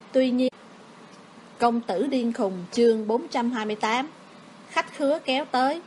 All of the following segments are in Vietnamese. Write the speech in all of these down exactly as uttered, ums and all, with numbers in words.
Tuy nhiên, Công tử điên khùng chương bốn trăm hai mươi tám. Khách khứa kéo tới.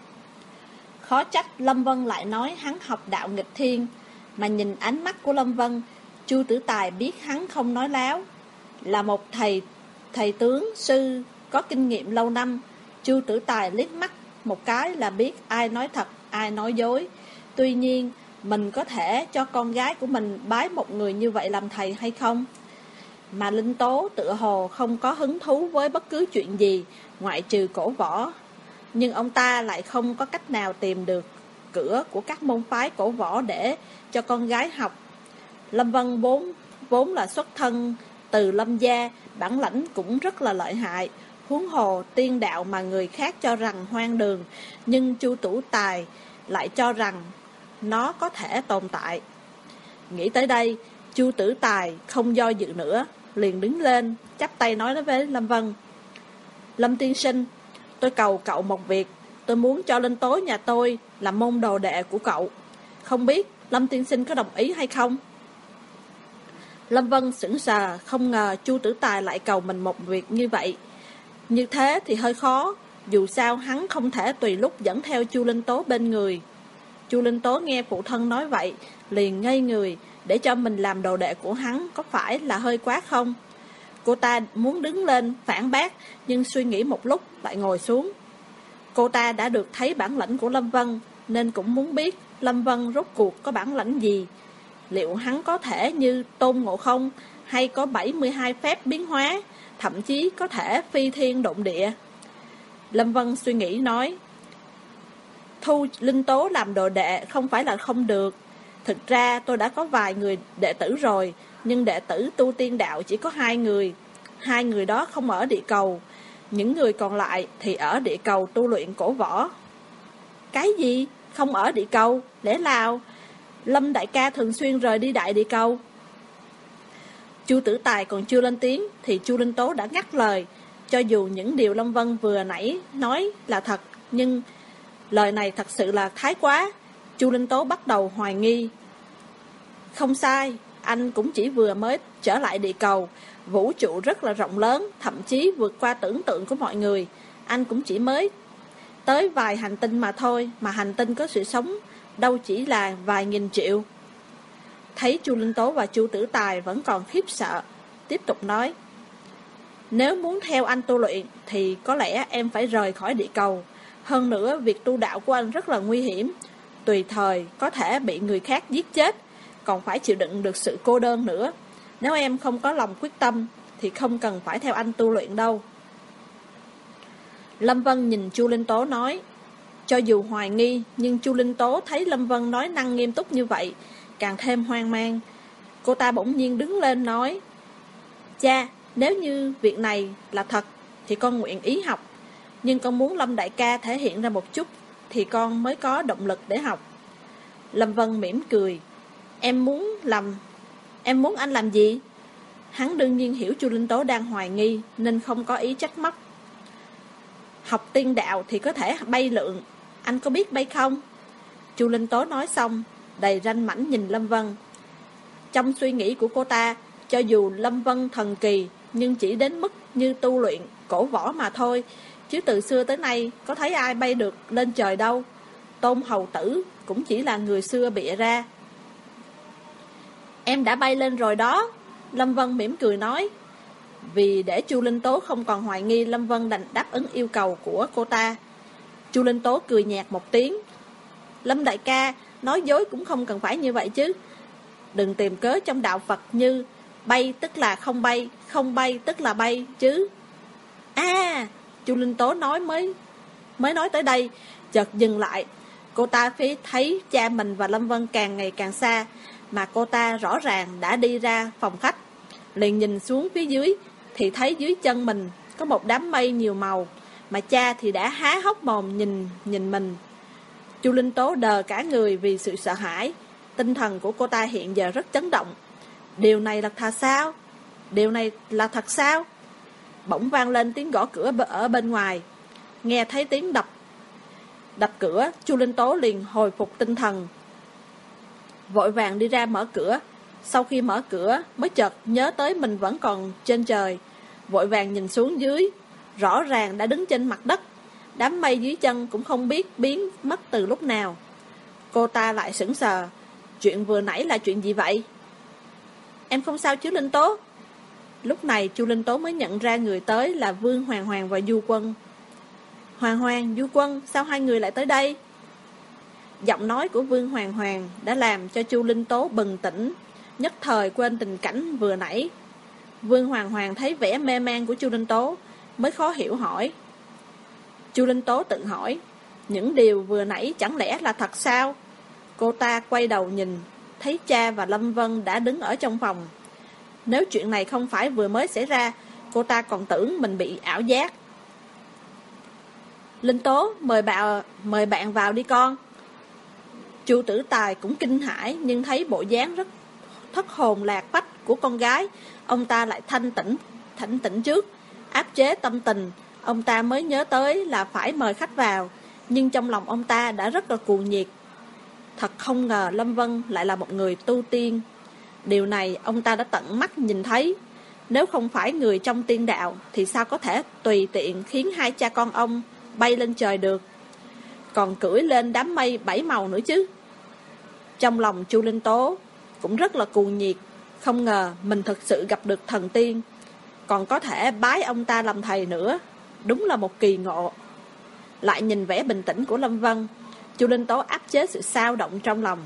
Khó trách Lâm Vân lại nói hắn học đạo nghịch thiên, mà nhìn ánh mắt của Lâm Vân, Chu Tử Tài biết hắn không nói láo. Là một thầy thầy tướng sư có kinh nghiệm lâu năm, Chu Tử Tài liếc mắt một cái là biết ai nói thật, ai nói dối. Tuy nhiên, mình có thể cho con gái của mình bái một người như vậy làm thầy hay không? Mà Linh Tố tựa hồ không có hứng thú với bất cứ chuyện gì ngoại trừ cổ võ. Nhưng ông ta lại không có cách nào tìm được cửa của các môn phái cổ võ để cho con gái học. Lâm Vân vốn, vốn là xuất thân từ Lâm gia, bản lãnh cũng rất là lợi hại. Huống hồ tiên đạo mà người khác cho rằng hoang đường, nhưng Chu Tử Tài lại cho rằng nó có thể tồn tại. Nghĩ tới đây, Chu Tử Tài không do dự nữa, liền đứng lên, chắp tay nói với Lâm Vân. Lâm tiên sinh, tôi cầu cậu một việc, tôi muốn cho Linh Tố nhà tôi làm môn đồ đệ của cậu. Không biết Lâm tiên sinh có đồng ý hay không? Lâm Vân sững sờ, không ngờ Chu Tử Tài lại cầu mình một việc như vậy. Như thế thì hơi khó, dù sao hắn không thể tùy lúc dẫn theo Chu Linh Tố bên người. Chu Linh Tố nghe phụ thân nói vậy, liền ngây người, để cho mình làm đồ đệ của hắn có phải là hơi quá không? Cô ta muốn đứng lên phản bác, nhưng suy nghĩ một lúc lại ngồi xuống. Cô ta đã được thấy bản lĩnh của Lâm Vân, nên cũng muốn biết Lâm Vân rốt cuộc có bản lĩnh gì. Liệu hắn có thể như Tôn Ngộ Không, hay có bảy mươi hai phép biến hóa, thậm chí có thể phi thiên độn địa? Lâm Vân suy nghĩ nói, thu Linh Tố làm đồ đệ không phải là không được. Thực ra tôi đã có vài người đệ tử rồi, nhưng đệ tử tu tiên đạo chỉ có hai người. Hai người đó không ở địa cầu, những người còn lại thì ở địa cầu tu luyện cổ võ. Cái gì? Không ở địa cầu? Lẽ nào Lâm đại ca thường xuyên rời đi đại địa cầu? Chu Tử Tài còn chưa lên tiếng thì Chu Linh Tố đã ngắt lời. Cho dù những điều Lâm Vân vừa nãy nói là thật, nhưng lời này thật sự là thái quá. Chu Linh Tố bắt đầu hoài nghi. Không sai, anh cũng chỉ vừa mới trở lại địa cầu. Vũ trụ rất là rộng lớn, thậm chí vượt qua tưởng tượng của mọi người. Anh cũng chỉ mới tới vài hành tinh mà thôi, mà hành tinh có sự sống đâu chỉ là vài nghìn triệu. Thấy Chu Linh Tố và Chu Tử Tài vẫn còn khiếp sợ, tiếp tục nói, nếu muốn theo anh tu luyện thì có lẽ em phải rời khỏi địa cầu. Hơn nữa việc tu đạo của anh rất là nguy hiểm, tùy thời có thể bị người khác giết chết, còn phải chịu đựng được sự cô đơn nữa. Nếu em không có lòng quyết tâm thì không cần phải theo anh tu luyện đâu. Lâm Vân nhìn Chu Linh Tố nói. Cho dù hoài nghi, nhưng Chu Linh Tố thấy Lâm Vân nói năng nghiêm túc như vậy, càng thêm hoang mang. Cô ta bỗng nhiên đứng lên nói, cha, nếu như việc này là thật thì con nguyện ý học, nhưng con muốn Lâm đại ca thể hiện ra một chút thì con mới có động lực để học. Lâm Vân mỉm cười, em muốn làm Em muốn anh làm gì? Hắn đương nhiên hiểu Chu Linh Tố đang hoài nghi, nên không có ý trách móc. Học tiên đạo thì có thể bay lượn, anh có biết bay không? Chu Linh Tố nói xong, đầy ranh mãnh nhìn Lâm Vân. Trong suy nghĩ của cô ta, cho dù Lâm Vân thần kỳ, nhưng chỉ đến mức như tu luyện cổ võ mà thôi, chứ từ xưa tới nay có thấy ai bay được lên trời đâu. Tôn hầu tử cũng chỉ là người xưa bịa ra. Em đã bay lên rồi đó, Lâm Vân mỉm cười nói. Vì để Chu Linh Tố không còn hoài nghi, Lâm Vân đành đáp ứng yêu cầu của cô ta. Chu Linh Tố cười nhạt một tiếng. Lâm đại ca, nói dối cũng không cần phải như vậy chứ. Đừng tìm cớ trong đạo Phật như bay tức là không bay, không bay tức là bay chứ. À, Chu Linh Tố nói mới mới nói tới đây, chợt dừng lại. Cô ta phía thấy cha mình và Lâm Vân càng ngày càng xa, mà cô ta rõ ràng đã đi ra phòng khách. Liền nhìn xuống phía dưới thì thấy dưới chân mình có một đám mây nhiều màu, mà cha thì đã há hốc mồm nhìn nhìn mình. Chu Linh Tố đờ cả người vì sự sợ hãi. Tinh thần của cô ta hiện giờ rất chấn động. Điều này là thật sao? Điều này là thật sao? Bỗng vang lên tiếng gõ cửa ở bên ngoài. Nghe thấy tiếng đập đập cửa, Chu Linh Tố liền hồi phục tinh thần, vội vàng đi ra mở cửa. Sau khi mở cửa mới chợt nhớ tới mình vẫn còn trên trời, vội vàng nhìn xuống dưới, rõ ràng đã đứng trên mặt đất. Đám mây dưới chân cũng không biết biến mất từ lúc nào. Cô ta lại sững sờ. Chuyện vừa nãy là chuyện gì vậy? Em không sao chứ Linh Tố? Lúc này Chu Linh Tố mới nhận ra người tới là Vương Hoàng Hoàng và Du Quân. Hoàng Hoàng, Du Quân, sao hai người lại tới đây? Giọng nói của Vương Hoàng Hoàng đã làm cho Chu Linh Tố bừng tỉnh, nhất thời quên tình cảnh vừa nãy. Vương Hoàng Hoàng thấy vẻ mê man của Chu Linh Tố, mới khó hiểu hỏi. Chu Linh Tố tự hỏi, những điều vừa nãy chẳng lẽ là thật sao? Cô ta quay đầu nhìn, thấy cha và Lâm Vân đã đứng ở trong phòng. Nếu chuyện này không phải vừa mới xảy ra, cô ta còn tưởng mình bị ảo giác. Linh Tố, mời bạn, mời bạn vào đi con. Chu Tử Tài cũng kinh hãi, nhưng thấy bộ dáng rất thất hồn lạc phách của con gái, ông ta lại thanh tĩnh, thanh tĩnh trước, áp chế tâm tình. Ông ta mới nhớ tới là phải mời khách vào, nhưng trong lòng ông ta đã rất là cuồng nhiệt. Thật không ngờ Lâm Vân lại là một người tu tiên. Điều này ông ta đã tận mắt nhìn thấy. Nếu không phải người trong tiên đạo thì sao có thể tùy tiện khiến hai cha con ông bay lên trời được, còn cưỡi lên đám mây bảy màu nữa chứ. Trong lòng Chu Linh Tố cũng rất là cuồng nhiệt. Không ngờ mình thực sự gặp được thần tiên, còn có thể bái ông ta làm thầy nữa. Đúng là một kỳ ngộ. Lại nhìn vẻ bình tĩnh của Lâm Vân, Chu Linh Tố áp chế sự xao động trong lòng.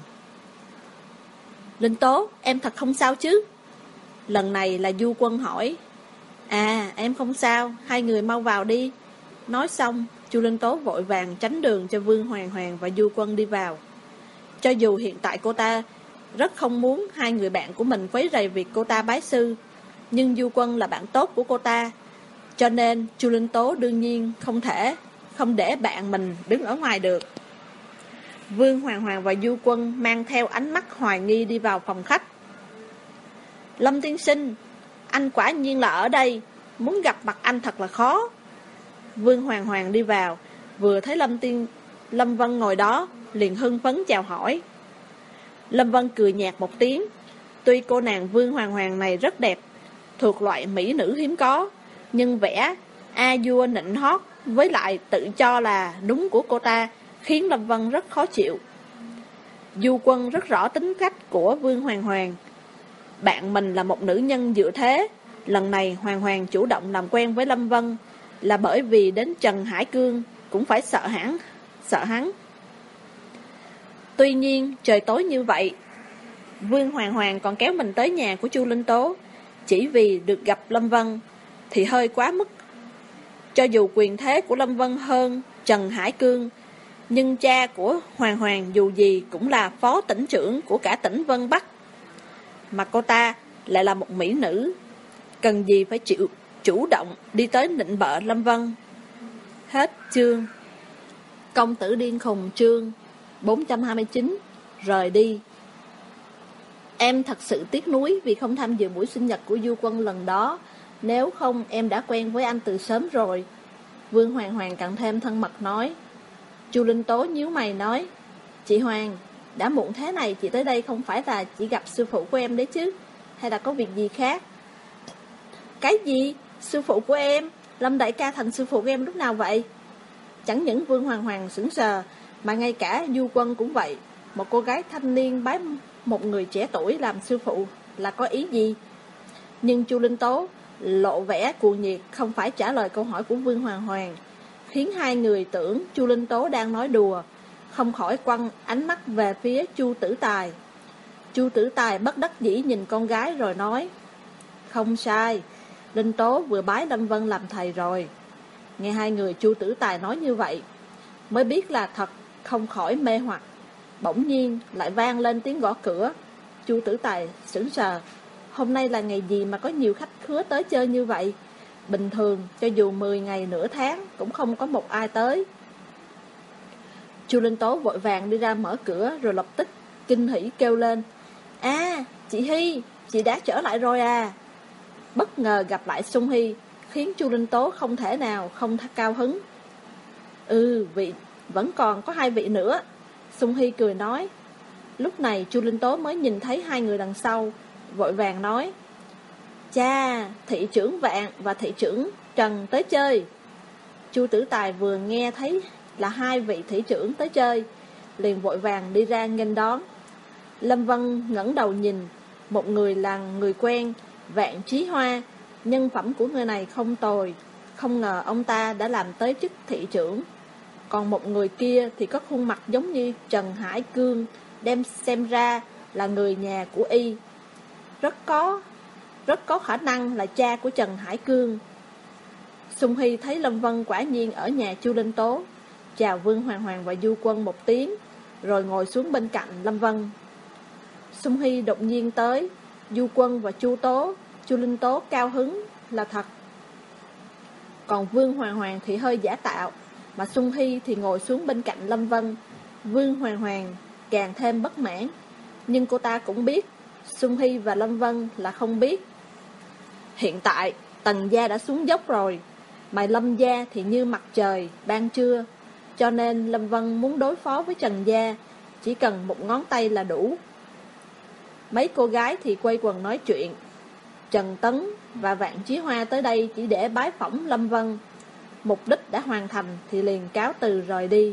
Linh Tố, em thật không sao chứ? Lần này là Du Quân hỏi. À, em không sao, hai người mau vào đi. Nói xong, Chu Linh Tố vội vàng tránh đường cho Vương Hoàng Hoàng và Du Quân đi vào. Cho dù hiện tại cô ta rất không muốn hai người bạn của mình quấy rầy việc cô ta bái sư, nhưng Du Quân là bạn tốt của cô ta, cho nên Chu Linh Tố đương nhiên không thể không để bạn mình đứng ở ngoài được. Vương Hoàng Hoàng và Du Quân mang theo ánh mắt hoài nghi đi vào phòng khách. Lâm tiên sinh, anh quả nhiên là ở đây, muốn gặp mặt anh thật là khó. Vương Hoàng Hoàng đi vào, vừa thấy Lâm tiên Lâm Vân ngồi đó, liền hưng phấn chào hỏi. Lâm Vân cười nhạt một tiếng. Tuy cô nàng Vương Hoàng Hoàng này rất đẹp, thuộc loại mỹ nữ hiếm có, nhưng vẻ a vua nịnh hót với lại tự cho là đúng của cô ta khiến Lâm Vân rất khó chịu. Du Quân rất rõ tính cách của Vương Hoàng Hoàng. Bạn mình là một nữ nhân dựa thế. Lần này Hoàng Hoàng chủ động làm quen với Lâm Vân là bởi vì đến Trần Hải Cương cũng phải sợ hắn, sợ hắn. Tuy nhiên trời tối như vậy, Vương Hoàng Hoàng còn kéo mình tới nhà của Chu Linh Tố chỉ vì được gặp Lâm Vân thì hơi quá mức. Cho dù quyền thế của Lâm Vân hơn Trần Hải Cương, nhưng cha của Hoàng Hoàng dù gì cũng là phó tỉnh trưởng của cả tỉnh Vân Bắc, mà cô ta lại là một mỹ nữ, cần gì phải chịu chủ động đi tới nịnh bợ Lâm Vân. Hết chương. Công tử điên khùng chương bốn trăm hai mươi chín. Rời đi. Em thật sự tiếc nuối vì không tham dự buổi sinh nhật của Du Quân lần đó. Nếu không em đã quen với anh từ sớm rồi. Vương Hoàng Hoàng càng thêm thân mật nói. Chu Linh Tố nhíu mày nói. Chị Hoàng, đã muộn thế này chị tới đây không phải là chỉ gặp sư phụ của em đấy chứ? Hay là có việc gì khác? Cái gì? Sư phụ của em? Lâm đại ca thành sư phụ của em lúc nào vậy? Chẳng những Vương Hoàng Hoàng sững sờ, mà ngay cả Du Quân cũng vậy. Một cô gái thanh niên bái một người trẻ tuổi làm sư phụ là có ý gì? Nhưng Chu Linh Tố lộ vẻ cuồng nhiệt, không phải trả lời câu hỏi của Vương Hoàng Hoàng, khiến hai người tưởng Chu Linh Tố đang nói đùa, không khỏi quăng ánh mắt về phía Chu Tử Tài. Chu Tử Tài bất đắc dĩ nhìn con gái rồi nói. Không sai, Linh Tố vừa bái Lâm Vân làm thầy rồi. Nghe hai người Chu Tử Tài nói như vậy, mới biết là thật, không khỏi mê hoặc. Bỗng nhiên lại vang lên tiếng gõ cửa. Chu Tử Tài sững sờ. Hôm nay là ngày gì mà có nhiều khách khứa tới chơi như vậy? Bình thường cho dù mười ngày nửa tháng cũng không có một ai tới. Chu Linh Tố vội vàng đi ra mở cửa, rồi lập tức kinh hỉ kêu lên. À, chị Hy, chị đã trở lại rồi à? Bất ngờ gặp lại Sung Hy khiến Chu Linh Tố không thể nào không cao hứng. Ừ, vị vẫn còn có hai vị nữa, Sung Hy cười nói. Lúc này Chu Linh Tố mới nhìn thấy hai người đằng sau vội vàng nói: Cha, thị trưởng Vạn và thị trưởng Trần tới chơi. Chu Tử Tài vừa nghe thấy là hai vị thị trưởng tới chơi, liền vội vàng đi ra nghênh đón. Lâm Vân ngẩng đầu nhìn, một người là người quen, Vạn Chí Hoa. Nhân phẩm của người này không tồi, không ngờ ông ta đã làm tới chức thị trưởng. Còn một người kia thì có khuôn mặt giống như Trần Hải Cương, đem xem ra là người nhà của y. Rất có Rất có khả năng là cha của Trần Hải Cương. Sung Hy thấy Lâm Vân quả nhiên ở nhà Chu Linh Tố, chào Vương Hoàng Hoàng và Du Quân một tiếng, rồi ngồi xuống bên cạnh Lâm Vân. Sung Hy đột nhiên tới, Du Quân và Chu Tố, Chu Linh Tố cao hứng là thật. Còn Vương Hoàng Hoàng thì hơi giả tạo, mà Sung Hy thì ngồi xuống bên cạnh Lâm Vân. Vương Hoàng Hoàng càng thêm bất mãn, nhưng cô ta cũng biết Sung Hy và Lâm Vân là không biết. Hiện tại Tần gia đã xuống dốc rồi, mà Lâm gia thì như mặt trời ban trưa, cho nên Lâm Vân muốn đối phó với Trần gia chỉ cần một ngón tay là đủ. Mấy cô gái thì quay quần nói chuyện. Trần Tấn và Vạn Chí Hoa tới đây chỉ để bái phỏng Lâm Vân, mục đích đã hoàn thành thì liền cáo từ rời đi.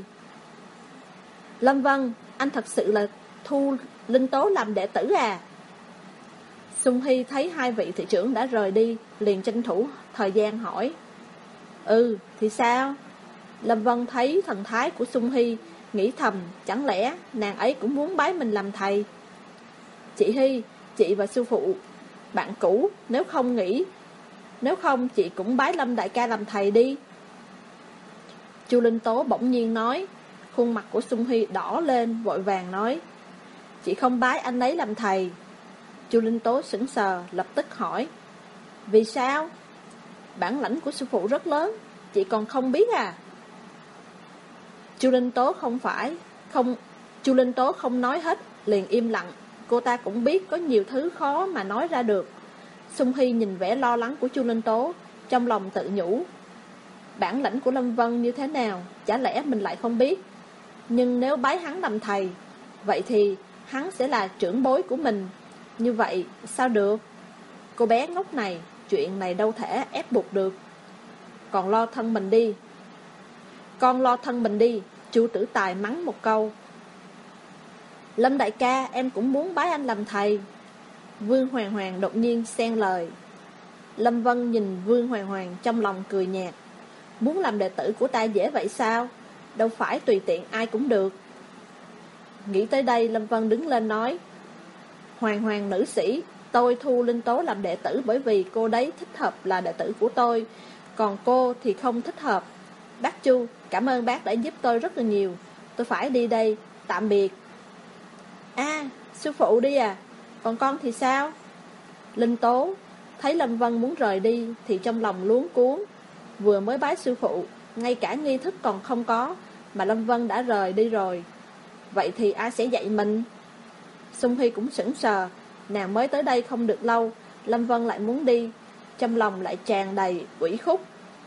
Lâm Vân, anh thật sự là thu Linh Tố làm đệ tử à? Sung Hy thấy hai vị thị trưởng đã rời đi, liền tranh thủ thời gian hỏi. Ừ, thì sao? Lâm Vân thấy thần thái của Sung Hy, nghĩ thầm, chẳng lẽ nàng ấy cũng muốn bái mình làm thầy? Chị Hy, chị và sư phụ bạn cũ, nếu không nghĩ Nếu không chị cũng bái Lâm đại ca làm thầy đi. Chu Linh Tố bỗng nhiên nói. Khuôn mặt của Sung Hy đỏ lên, vội vàng nói: Chị không bái anh ấy làm thầy. Chu Linh Tố sững sờ, lập tức hỏi: Vì sao? Bản lãnh của sư phụ rất lớn, chị còn không biết à? Chu Linh Tố không phải không Chu Linh Tố không nói hết, liền im lặng. Cô ta cũng biết có nhiều thứ khó mà nói ra được. Sung Hy nhìn vẻ lo lắng của Chu Linh Tố, trong lòng tự nhủ: bản lãnh của Lâm Vân như thế nào, chả lẽ mình lại không biết? Nhưng nếu bái hắn làm thầy, vậy thì hắn sẽ là trưởng bối của mình. Như vậy sao được? Cô bé ngốc này, chuyện này đâu thể ép buộc được. Còn lo thân mình đi Con lo thân mình đi Chu Tử Tài mắng một câu. Lâm đại ca, em cũng muốn bái anh làm thầy. Vương Hoàng Hoàng đột nhiên xen lời. Lâm Vân nhìn Vương Hoàng Hoàng trong lòng cười nhạt. Muốn làm đệ tử của ta dễ vậy sao? Đâu phải tùy tiện ai cũng được. Nghĩ tới đây, Lâm Vân đứng lên nói: Hoàng Hoàng nữ sĩ, tôi thu Linh Tố làm đệ tử bởi vì cô đấy thích hợp là đệ tử của tôi, còn cô thì không thích hợp. Bác Chu, cảm ơn bác đã giúp tôi rất là nhiều. Tôi phải đi đây, tạm biệt. À, sư phụ đi à? Còn con thì sao? Linh Tố thấy Lâm Vân muốn rời đi thì trong lòng luống cuống. Vừa mới bái sư phụ, ngay cả nghi thức còn không có, mà Lâm Vân đã rời đi rồi. Vậy thì ai sẽ dạy mình? Sung Hy cũng sững sờ. Nàng mới tới đây không được lâu, Lâm Vân lại muốn đi, trong lòng lại tràn đầy ủy khúc.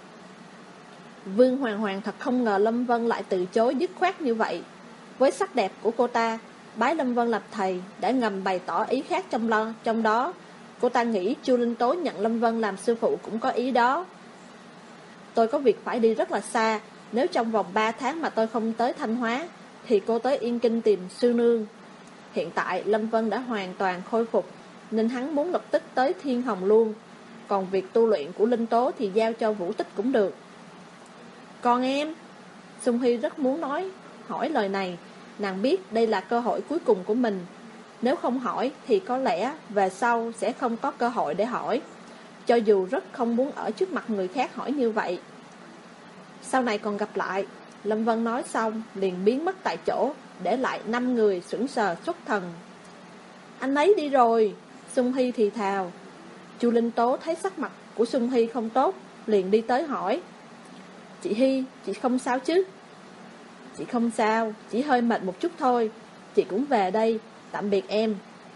Vương Hoàng Hoàng thật không ngờ Lâm Vân lại từ chối dứt khoát như vậy. Với sắc đẹp của cô ta, bái Lâm Vân làm thầy đã ngầm bày tỏ ý khác trong, lo, trong đó. Cô ta nghĩ Chu Linh Tố nhận Lâm Vân làm sư phụ cũng có ý đó. Tôi có việc phải đi rất là xa. Nếu trong vòng ba tháng mà tôi không tới Thanh Hóa, thì cô tới Yên Kinh tìm sư nương. Hiện tại Lâm Vân đã hoàn toàn khôi phục, nên hắn muốn lập tức tới Thiên Hồng luôn. Còn việc tu luyện của Linh Tố thì giao cho Vũ Tích cũng được. Còn em? Sung Hy rất muốn nói hỏi lời này. Nàng biết đây là cơ hội cuối cùng của mình. Nếu không hỏi thì có lẽ về sau sẽ không có cơ hội để hỏi. Cho dù rất không muốn ở trước mặt người khác hỏi như vậy. Sau này còn gặp lại. Lâm Vân nói xong liền biến mất tại chỗ, để lại năm người sững sờ xuất thần. Anh ấy đi rồi. Sung Hy thì thào. Chu Linh Tố thấy sắc mặt của Sung Hy không tốt, liền đi tới hỏi: Chị Hy, chị không sao chứ? Chị không sao, chỉ hơi mệt một chút thôi. Chị cũng về đây, tạm biệt em.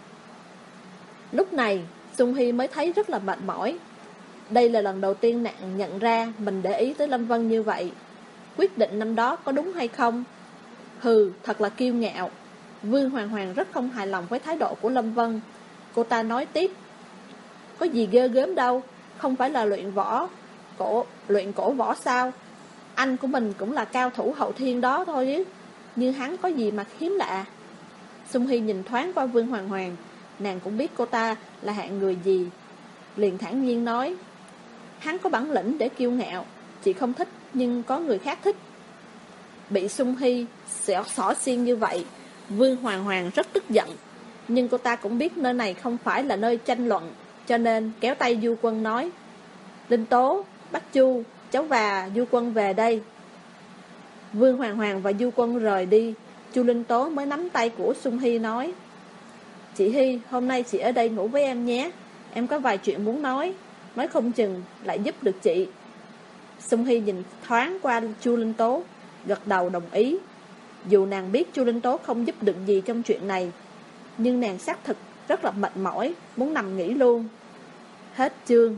Lúc này Sung Hy mới thấy rất là mệt mỏi. Đây là lần đầu tiên nàng nhận ra mình để ý tới Lâm Vân như vậy. Quyết định năm đó có đúng hay không? Hừ, thật là kiêu ngạo. Vương Hoàng Hoàng rất không hài lòng với thái độ của Lâm Vân. Cô ta nói tiếp: Có gì ghê gớm đâu, không phải là luyện võ cổ, luyện cổ võ sao? Anh của mình cũng là cao thủ hậu thiên đó thôi chứ, như hắn có gì mà hiếm lạ. Sung Hy nhìn thoáng qua Vương Hoàng Hoàng, nàng cũng biết cô ta là hạng người gì, liền thản nhiên nói: Hắn có bản lĩnh để kiêu ngạo, chị không thích nhưng có người khác thích. Bị Sung Hy xỏ, xỏ xiên như vậy, Vương Hoàng Hoàng rất tức giận, nhưng cô ta cũng biết nơi này không phải là nơi tranh luận, cho nên kéo tay Du Quân nói: Linh Tố, Bách Chu, cháu và Du Quân về đây. Vương Hoàng Hoàng và Du Quân rời đi, Chu Linh Tố mới nắm tay của Sung Hy nói: Chị Hy, hôm nay chị ở đây ngủ với em nhé, em có vài chuyện muốn nói, nói không chừng lại giúp được chị. Sung Hy nhìn thoáng qua Chu Linh Tố, gật đầu đồng ý. Dù nàng biết Chu Linh Tố không giúp được gì trong chuyện này, nhưng nàng xác thực rất là mệt mỏi, muốn nằm nghỉ luôn. Hết chương.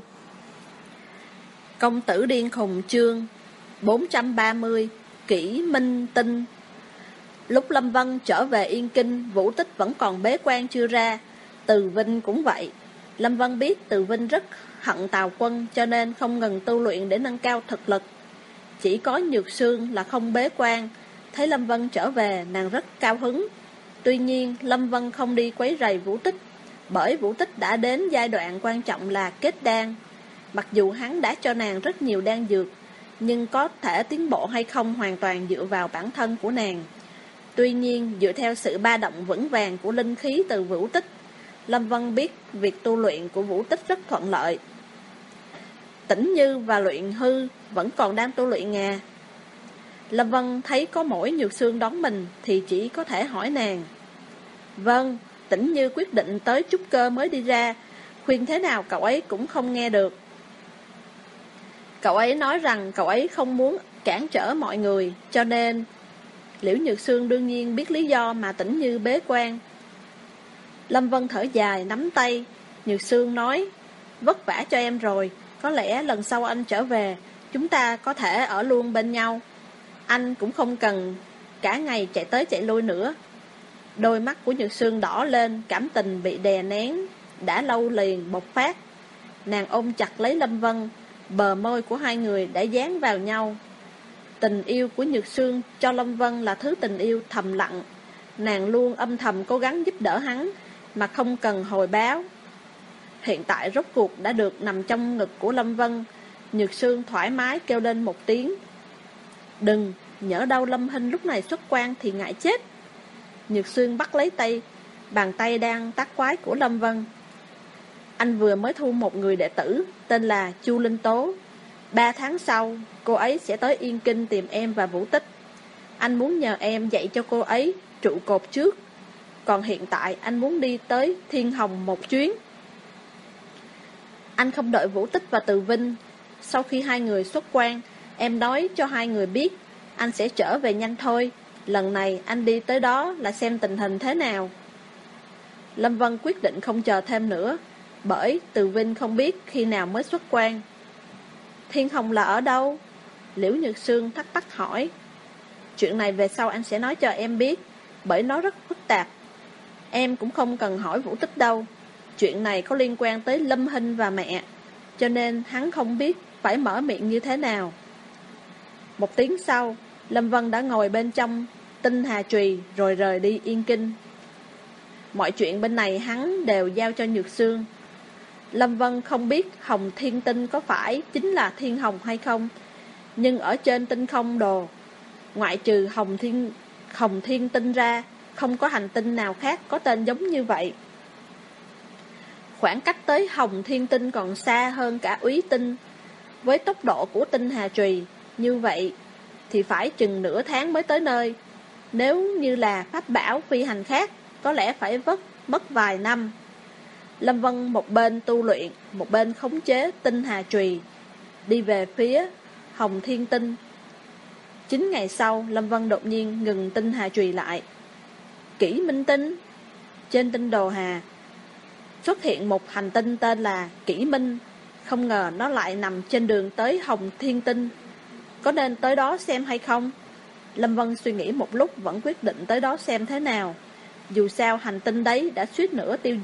Công tử điên khùng chương bốn trăm ba mươi. Kỷ Minh Tinh. Lúc Lâm Vân trở về Yên Kinh, Vũ Tích vẫn còn bế quan chưa ra. Từ Vinh cũng vậy. Lâm Vân biết Từ Vinh rất hận Tào Quân, cho nên không ngừng tu luyện để nâng cao thực lực. Chỉ có Nhược Sương là không bế quan. Thấy Lâm Vân trở về, nàng rất cao hứng. Tuy nhiên, Lâm Vân không đi quấy rầy Vũ Tích, bởi Vũ Tích đã đến giai đoạn quan trọng là kết đan. Mặc dù hắn đã cho nàng rất nhiều đan dược, nhưng có thể tiến bộ hay không hoàn toàn dựa vào bản thân của nàng. Tuy nhiên, dựa theo sự ba động vững vàng của linh khí từ Vũ Tích, Lâm Vân biết việc tu luyện của Vũ Tích rất thuận lợi. Tĩnh Như và Luyện Hư vẫn còn đang tu luyện ngà. Lâm Vân thấy có mỗi Nhược Sương đón mình thì chỉ có thể hỏi nàng. Vâng, Tĩnh Như quyết định tới trúc cơ mới đi ra, khuyên thế nào cậu ấy cũng không nghe được. Cậu ấy nói rằng cậu ấy không muốn cản trở mọi người, cho nên Liễu Nhược Sương đương nhiên biết lý do mà Tĩnh Như bế quan. Lâm Vân thở dài nắm tay. Nhược Sương nói: Vất vả cho em rồi, có lẽ lần sau anh trở về, chúng ta có thể ở luôn bên nhau. Anh cũng không cần cả ngày chạy tới chạy lui nữa. Đôi mắt của Nhược Sương đỏ lên, cảm tình bị đè nén đã lâu liền bộc phát. Nàng ôm chặt lấy Lâm Vân, bờ môi của hai người đã dán vào nhau. Tình yêu của Nhược Sương cho Lâm Vân là thứ tình yêu thầm lặng. Nàng luôn âm thầm cố gắng giúp đỡ hắn mà không cần hồi báo. Hiện tại rốt cuộc đã được nằm trong ngực của Lâm Vân. Nhược Sương thoải mái kêu lên một tiếng: Đừng, nhỡ đâu Lâm Hinh lúc này xuất quan thì ngại chết. Nhược Sương bắt lấy tay, bàn tay đang tác quái của Lâm Vân. Anh vừa mới thu một người đệ tử, tên là Chu Linh Tố. Ba tháng sau, cô ấy sẽ tới Yên Kinh tìm em và Vũ Tích. Anh muốn nhờ em dạy cho cô ấy trụ cột trước. Còn hiện tại anh muốn đi tới Thiên Hồng một chuyến. Anh không đợi Vũ Tích và Từ Vinh. Sau khi hai người xuất quan, em nói cho hai người biết anh sẽ trở về nhanh thôi. Lần này anh đi tới đó là xem tình hình thế nào. Lâm Vân quyết định không chờ thêm nữa, bởi Từ Vinh không biết khi nào mới xuất quan. Thiên Hồng là ở đâu? Liễu Nhược Sương thắc mắc hỏi. Chuyện này về sau anh sẽ nói cho em biết, bởi nó rất phức tạp. Em cũng không cần hỏi Vũ Tích đâu. Chuyện này có liên quan tới Lâm Hinh và mẹ, cho nên hắn không biết phải mở miệng như thế nào. Một tiếng sau, Lâm Vân đã ngồi bên trong Tinh Hà Trùy rồi rời đi Yên Kinh. Mọi chuyện bên này hắn đều giao cho Nhược Sương. Lâm Vân không biết Hồng Thiên Tinh có phải chính là Thiên Hồng hay không, nhưng ở trên tinh không đồ, ngoại trừ Hồng Thiên, Hồng Thiên Tinh ra, không có hành tinh nào khác có tên giống như vậy. Khoảng cách tới Hồng Thiên Tinh còn xa hơn cả Úy Tinh. Với tốc độ của Tinh Hà Trùy như vậy thì phải chừng nửa tháng mới tới nơi. Nếu như là pháp bảo phi hành khác, có lẽ phải vất mất vài năm. Lâm Vân một bên tu luyện, một bên khống chế Tinh Hà Trùy, đi về phía Hồng Thiên Tinh. Chín ngày sau, Lâm Vân đột nhiên ngừng Tinh Hà Trùy lại. Kỷ Minh Tinh. Trên tinh đồ Hà xuất hiện một hành tinh tên là Kỷ Minh. Không ngờ nó lại nằm trên đường tới Hồng Thiên Tinh. Có nên tới đó xem hay không? Lâm Vân suy nghĩ một lúc vẫn quyết định tới đó xem thế nào. Dù sao hành tinh đấy đã suýt nữa tiêu diệt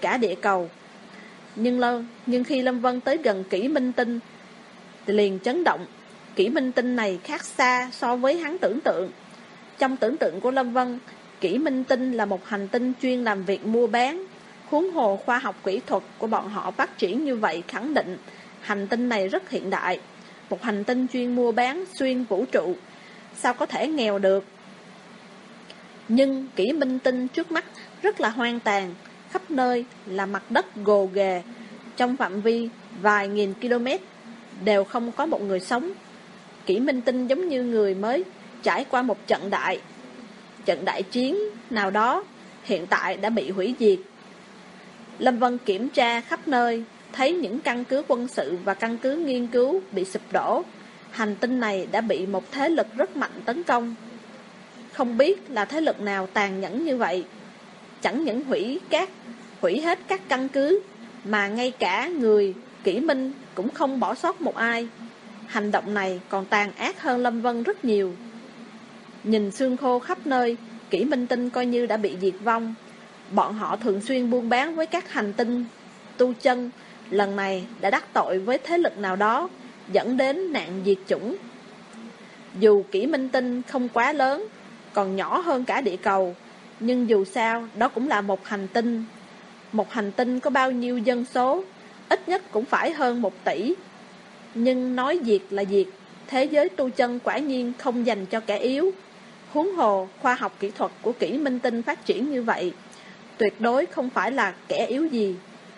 cả địa cầu. Nhưng, lâu, nhưng khi Lâm Vân tới gần kỷ minh tinh thì liền chấn động. Kỷ minh tinh này khác xa so với hắn tưởng tượng. Trong tưởng tượng của Lâm Vân, kỷ minh tinh là một hành tinh chuyên làm việc mua bán. Huống hồ khoa học kỹ thuật của bọn họ phát triển như vậy khẳng định hành tinh này rất hiện đại. Một hành tinh chuyên mua bán xuyên vũ trụ, sao có thể nghèo được? Nhưng kỷ minh tinh trước mắt rất là hoang tàn, khắp nơi là mặt đất gồ ghề, trong phạm vi vài nghìn km đều không có một người sống. Kỷ minh tinh giống như người mới trải qua một trận đại trận đại chiến nào đó, hiện tại đã bị hủy diệt. Lâm Vân kiểm tra khắp nơi, thấy những căn cứ quân sự và căn cứ nghiên cứu bị sụp đổ. Hành tinh này đã bị một thế lực rất mạnh tấn công. Không biết là thế lực nào tàn nhẫn như vậy. Chẳng những hủy các hủy hết các căn cứ, mà ngay cả người kỷ minh cũng không bỏ sót một ai. Hành động này còn tàn ác hơn Lâm Vân rất nhiều. Nhìn xương khô khắp nơi, kỷ minh tinh coi như đã bị diệt vong. Bọn họ thường xuyên buôn bán với các hành tinh tu chân, lần này đã đắc tội với thế lực nào đó, dẫn đến nạn diệt chủng. Dù kỷ minh tinh không quá lớn, còn nhỏ hơn cả địa cầu, nhưng dù sao đó cũng là một hành tinh. Một hành tinh có bao nhiêu dân số? Ít nhất cũng phải hơn một tỷ. Nhưng nói diệt là diệt, thế giới tu chân quả nhiên không dành cho kẻ yếu. Huống hồ khoa học kỹ thuật của kỷ minh tinh phát triển như vậy, tuyệt đối không phải là kẻ yếu gì.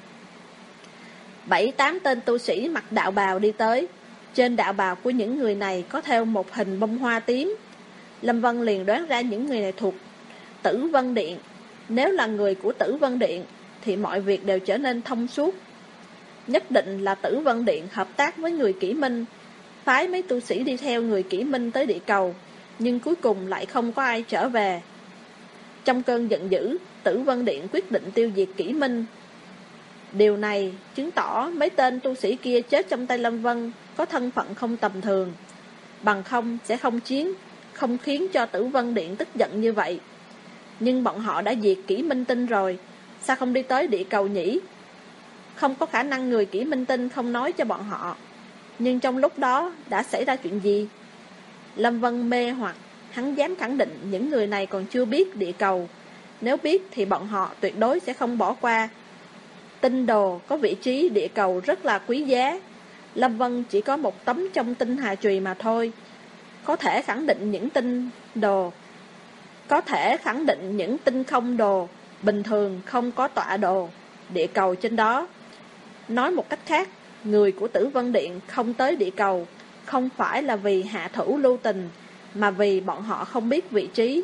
Bảy tám tên tu sĩ mặc đạo bào đi tới. Trên đạo bào của những người này có theo một hình bông hoa tím. Lâm Vân liền đoán ra những người này thuộc Tử Vân Điện. Nếu là người của Tử Vân Điện thì mọi việc đều trở nên thông suốt. Nhất định là Tử Vân Điện hợp tác với người kỷ minh, phái mấy tu sĩ đi theo người kỷ minh tới địa cầu, nhưng cuối cùng lại không có ai trở về. Trong cơn giận dữ, Tử Vân Điện quyết định tiêu diệt kỷ minh. Điều này chứng tỏ mấy tên tu sĩ kia chết trong tay Lâm Vân có thân phận không tầm thường. Bằng không sẽ không chiến, không khiến cho Tử Vân Điện tức giận như vậy. Nhưng bọn họ đã diệt kỷ minh tinh rồi, sao không đi tới địa cầu nhỉ? Không có khả năng người kỷ minh tinh không nói cho bọn họ. Nhưng trong lúc đó đã xảy ra chuyện gì? Lâm Vân mê hoặc, hắn dám khẳng định những người này còn chưa biết địa cầu. Nếu biết thì bọn họ tuyệt đối sẽ không bỏ qua. Tinh đồ có vị trí địa cầu rất là quý giá. Lâm Vân chỉ có một tấm trong tinh hà trùy mà thôi. Có thể khẳng định những tinh đồ Có thể khẳng định những tinh không đồ bình thường không có tọa đồ địa cầu trên đó. Nói một cách khác, người của Tử Vân Điện không tới địa cầu không phải là vì hạ thủ lưu tình, mà vì bọn họ không biết vị trí.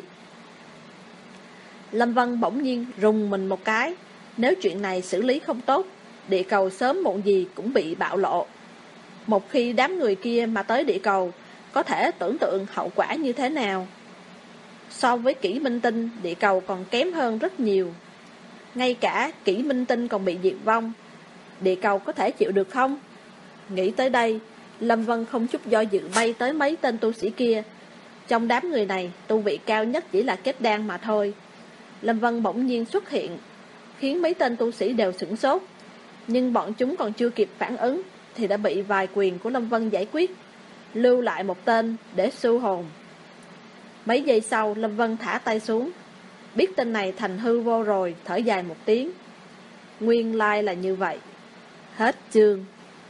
Lâm Vân bỗng nhiên rùng mình một cái. Nếu chuyện này xử lý không tốt, địa cầu sớm muộn gì cũng bị bạo lộ. Một khi đám người kia mà tới địa cầu, có thể tưởng tượng hậu quả như thế nào. So với kỷ minh tinh, địa cầu còn kém hơn rất nhiều. Ngay cả kỷ minh tinh còn bị diệt vong, địa cầu có thể chịu được không? Nghĩ tới đây, Lâm Vân không chút do dự bay tới mấy tên tu sĩ kia. Trong đám người này, tu vị cao nhất chỉ là kết đan mà thôi. Lâm Vân bỗng nhiên xuất hiện, khiến mấy tên tu sĩ đều sửng sốt. Nhưng bọn chúng còn chưa kịp phản ứng thì đã bị vài quyền của Lâm Vân giải quyết, lưu lại một tên để sưu hồn. Mấy giây sau, Lâm Vân thả tay xuống, biết tên này thành hư vô rồi, thở dài một tiếng. Nguyên lai là như vậy. Hết chương.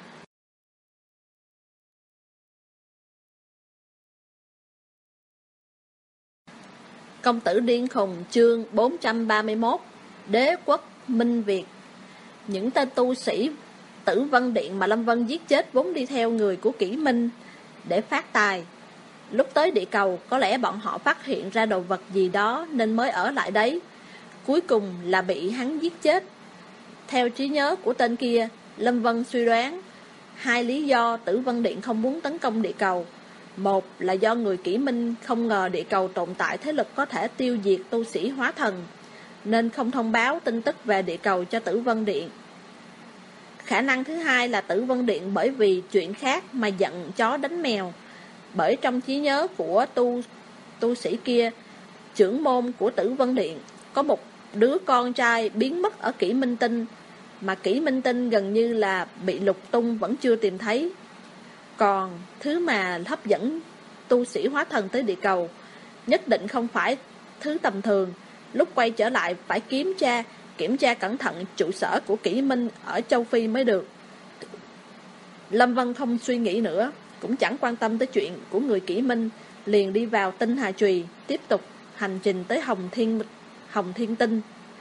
Công tử điên khùng chương bốn trăm ba mươi mốt. Đế quốc Minh Việt. Những tên tu sĩ Tử Vân Điện mà Lâm Vân giết chết vốn đi theo người của Kỷ Minh để phát tài. Lúc tới địa cầu, có lẽ bọn họ phát hiện ra đồ vật gì đó nên mới ở lại đấy. Cuối cùng là bị hắn giết chết. Theo trí nhớ của tên kia, Lâm Vân suy đoán hai lý do Tử Vân Điện không muốn tấn công địa cầu. Một là do người Kỷ Minh không ngờ địa cầu tồn tại thế lực có thể tiêu diệt tu sĩ hóa thần, nên không thông báo tin tức về địa cầu cho Tử Vân Điện. Khả năng thứ hai là Tử Vân Điện bởi vì chuyện khác mà giận chó đánh mèo. Bởi trong trí nhớ của tu tu sĩ kia, trưởng môn của Tử Vân Điện có một đứa con trai biến mất ở Kỷ Minh Tinh, mà Kỷ Minh Tinh gần như là bị lục tung vẫn chưa tìm thấy. Còn thứ mà hấp dẫn tu sĩ hóa thần tới địa cầu nhất định không phải thứ tầm thường. Lúc quay trở lại phải kiểm tra Kiểm tra cẩn thận trụ sở của Kỷ Minh ở châu Phi mới được. Lâm Vân không suy nghĩ nữa, cũng chẳng quan tâm tới chuyện của người Kỷ Minh, liền đi vào Tinh Hà Trùy, tiếp tục hành trình tới Hồng Thiên Hồng Thiên Tinh.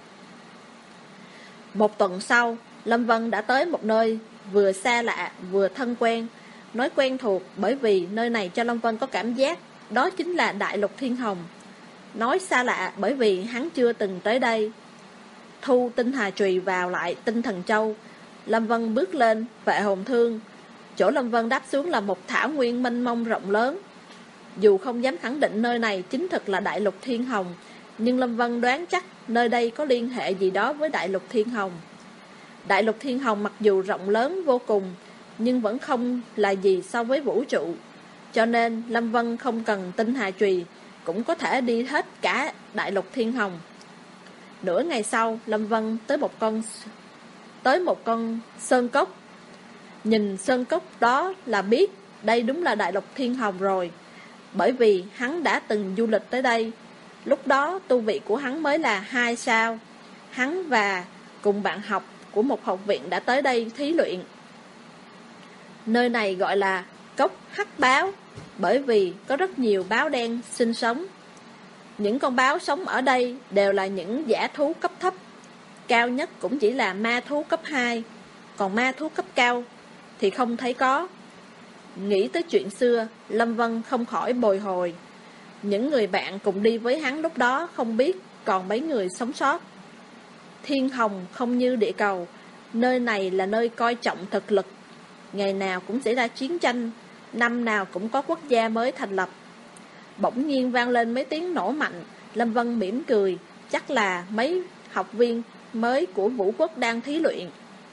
Một tuần sau, Lâm Vân đã tới một nơi vừa xa lạ vừa thân quen. Nói quen thuộc bởi vì nơi này cho Lâm Vân có cảm giác đó chính là Đại Lục Thiên Hồng. Nói xa lạ bởi vì hắn chưa từng tới đây. Thu Tinh Hà Trùy vào lại Tinh Thần Châu, Lâm Vân bước lên Vệ Hồn Thương. Chỗ Lâm Vân đáp xuống là một thảo nguyên mênh mông rộng lớn. Dù không dám khẳng định nơi này chính thực là Đại Lục Thiên Hồng, nhưng Lâm Vân đoán chắc nơi đây có liên hệ gì đó với Đại Lục Thiên Hồng. Đại Lục Thiên Hồng mặc dù rộng lớn vô cùng, nhưng vẫn không là gì so với vũ trụ. Cho nên Lâm Vân không cần Tinh Hà Trùy cũng có thể đi hết cả Đại Lục Thiên Hồng. Nửa ngày sau, Lâm Vân tới một con tới một con sơn cốc. Nhìn sơn cốc đó là biết đây đúng là Đại Lục Thiên Hồng rồi, bởi vì hắn đã từng du lịch tới đây. Lúc đó tu vị của hắn mới là hai sao. Hắn và cùng bạn học của một học viện đã tới đây thí luyện. Nơi này gọi là cốc hắc báo, bởi vì có rất nhiều báo đen sinh sống. Những con báo sống ở đây đều là những dã thú cấp thấp, cao nhất cũng chỉ là ma thú cấp hai, còn ma thú cấp cao thì không thấy có. Nghĩ tới chuyện xưa, Lâm Vân không khỏi bồi hồi. Những người bạn cùng đi với hắn lúc đó không biết còn mấy người sống sót. Thiên Hồng không như địa cầu, nơi này là nơi coi trọng thực lực. Ngày nào cũng xảy ra chiến tranh, năm nào cũng có quốc gia mới thành lập. Bỗng nhiên vang lên mấy tiếng nổ mạnh. Lâm Vân mỉm cười, chắc là mấy học viên mới của Vũ Quốc đang thí luyện.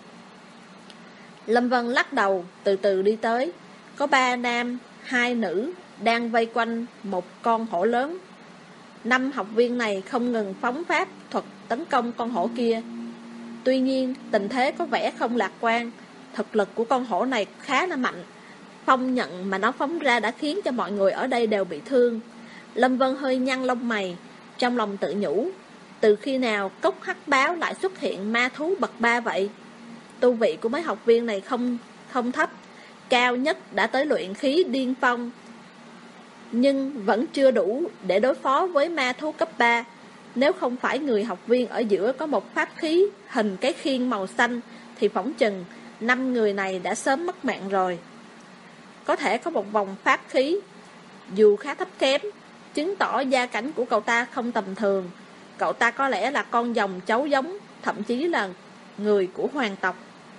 Lâm Vân lắc đầu, từ từ đi tới. Có ba nam, hai nữ đang vây quanh một con hổ lớn. Năm học viên này không ngừng phóng pháp thuật tấn công con hổ kia. Tuy nhiên tình thế có vẻ không lạc quan. Thực lực của con hổ này khá là mạnh. Phong nhận mà nó phóng ra đã khiến cho mọi người ở đây đều bị thương. Lâm Vân hơi nhăn lông mày, trong lòng tự nhủ, từ khi nào cốc hắc báo lại xuất hiện ma thú bậc ba vậy? Tu vị của mấy học viên này không không thấp, cao nhất đã tới luyện khí điên phong, nhưng vẫn chưa đủ để đối phó với ma thú cấp ba. Nếu không phải người học viên ở giữa có một pháp khí hình cái khiên màu xanh, thì phỏng chừng năm người này đã sớm mất mạng rồi. Có thể có một vòng pháp khí, dù khá thấp kém, chứng tỏ gia cảnh của cậu ta không tầm thường. Cậu ta có lẽ là con dòng cháu giống, thậm chí là người của hoàng tộc.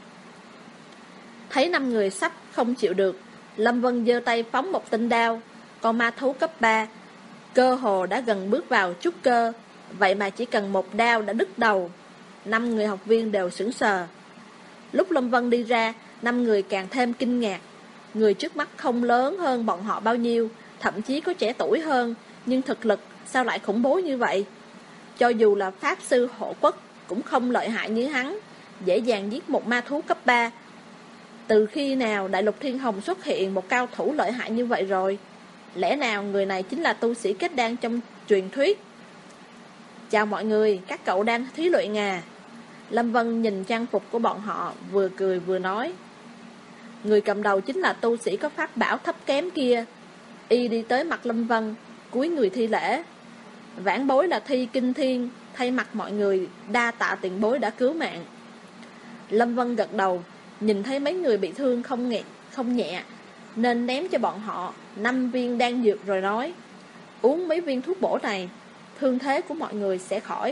Thấy năm người sắp không chịu được, Lâm Vân giơ tay phóng một tinh đao. Con ma thú cấp ba cơ hồ đã gần bước vào trúc cơ, vậy mà chỉ cần một đao đã đứt đầu. Năm người học viên đều sững sờ. Lúc Lâm Vân đi ra, năm người càng thêm kinh ngạc. Người trước mắt không lớn hơn bọn họ bao nhiêu, thậm chí có trẻ tuổi hơn, nhưng thực lực sao lại khủng bố như vậy? Cho dù là pháp sư hộ quốc cũng không lợi hại như hắn, dễ dàng giết một ma thú cấp ba. Từ khi nào Đại Lục Thiên Hồng xuất hiện một cao thủ lợi hại như vậy rồi? Lẽ nào người này chính là tu sĩ kết đan trong truyền thuyết? Chào mọi người, các cậu đang thí luyện à? Lâm Vân nhìn trang phục của bọn họ, vừa cười vừa nói. Người cầm đầu chính là tu sĩ có pháp bảo thấp kém kia. Y đi tới mặt Lâm Vân, cúi người thi lễ. Vãn bối là Thi Kinh Thiên, thay mặt mọi người đa tạ tiền bối đã cứu mạng. Lâm Vân gật đầu, nhìn thấy mấy người bị thương không nhẹ, không nhẹ nên ném cho bọn họ năm viên đan dược rồi nói, uống mấy viên thuốc bổ này, thương thế của mọi người sẽ khỏi.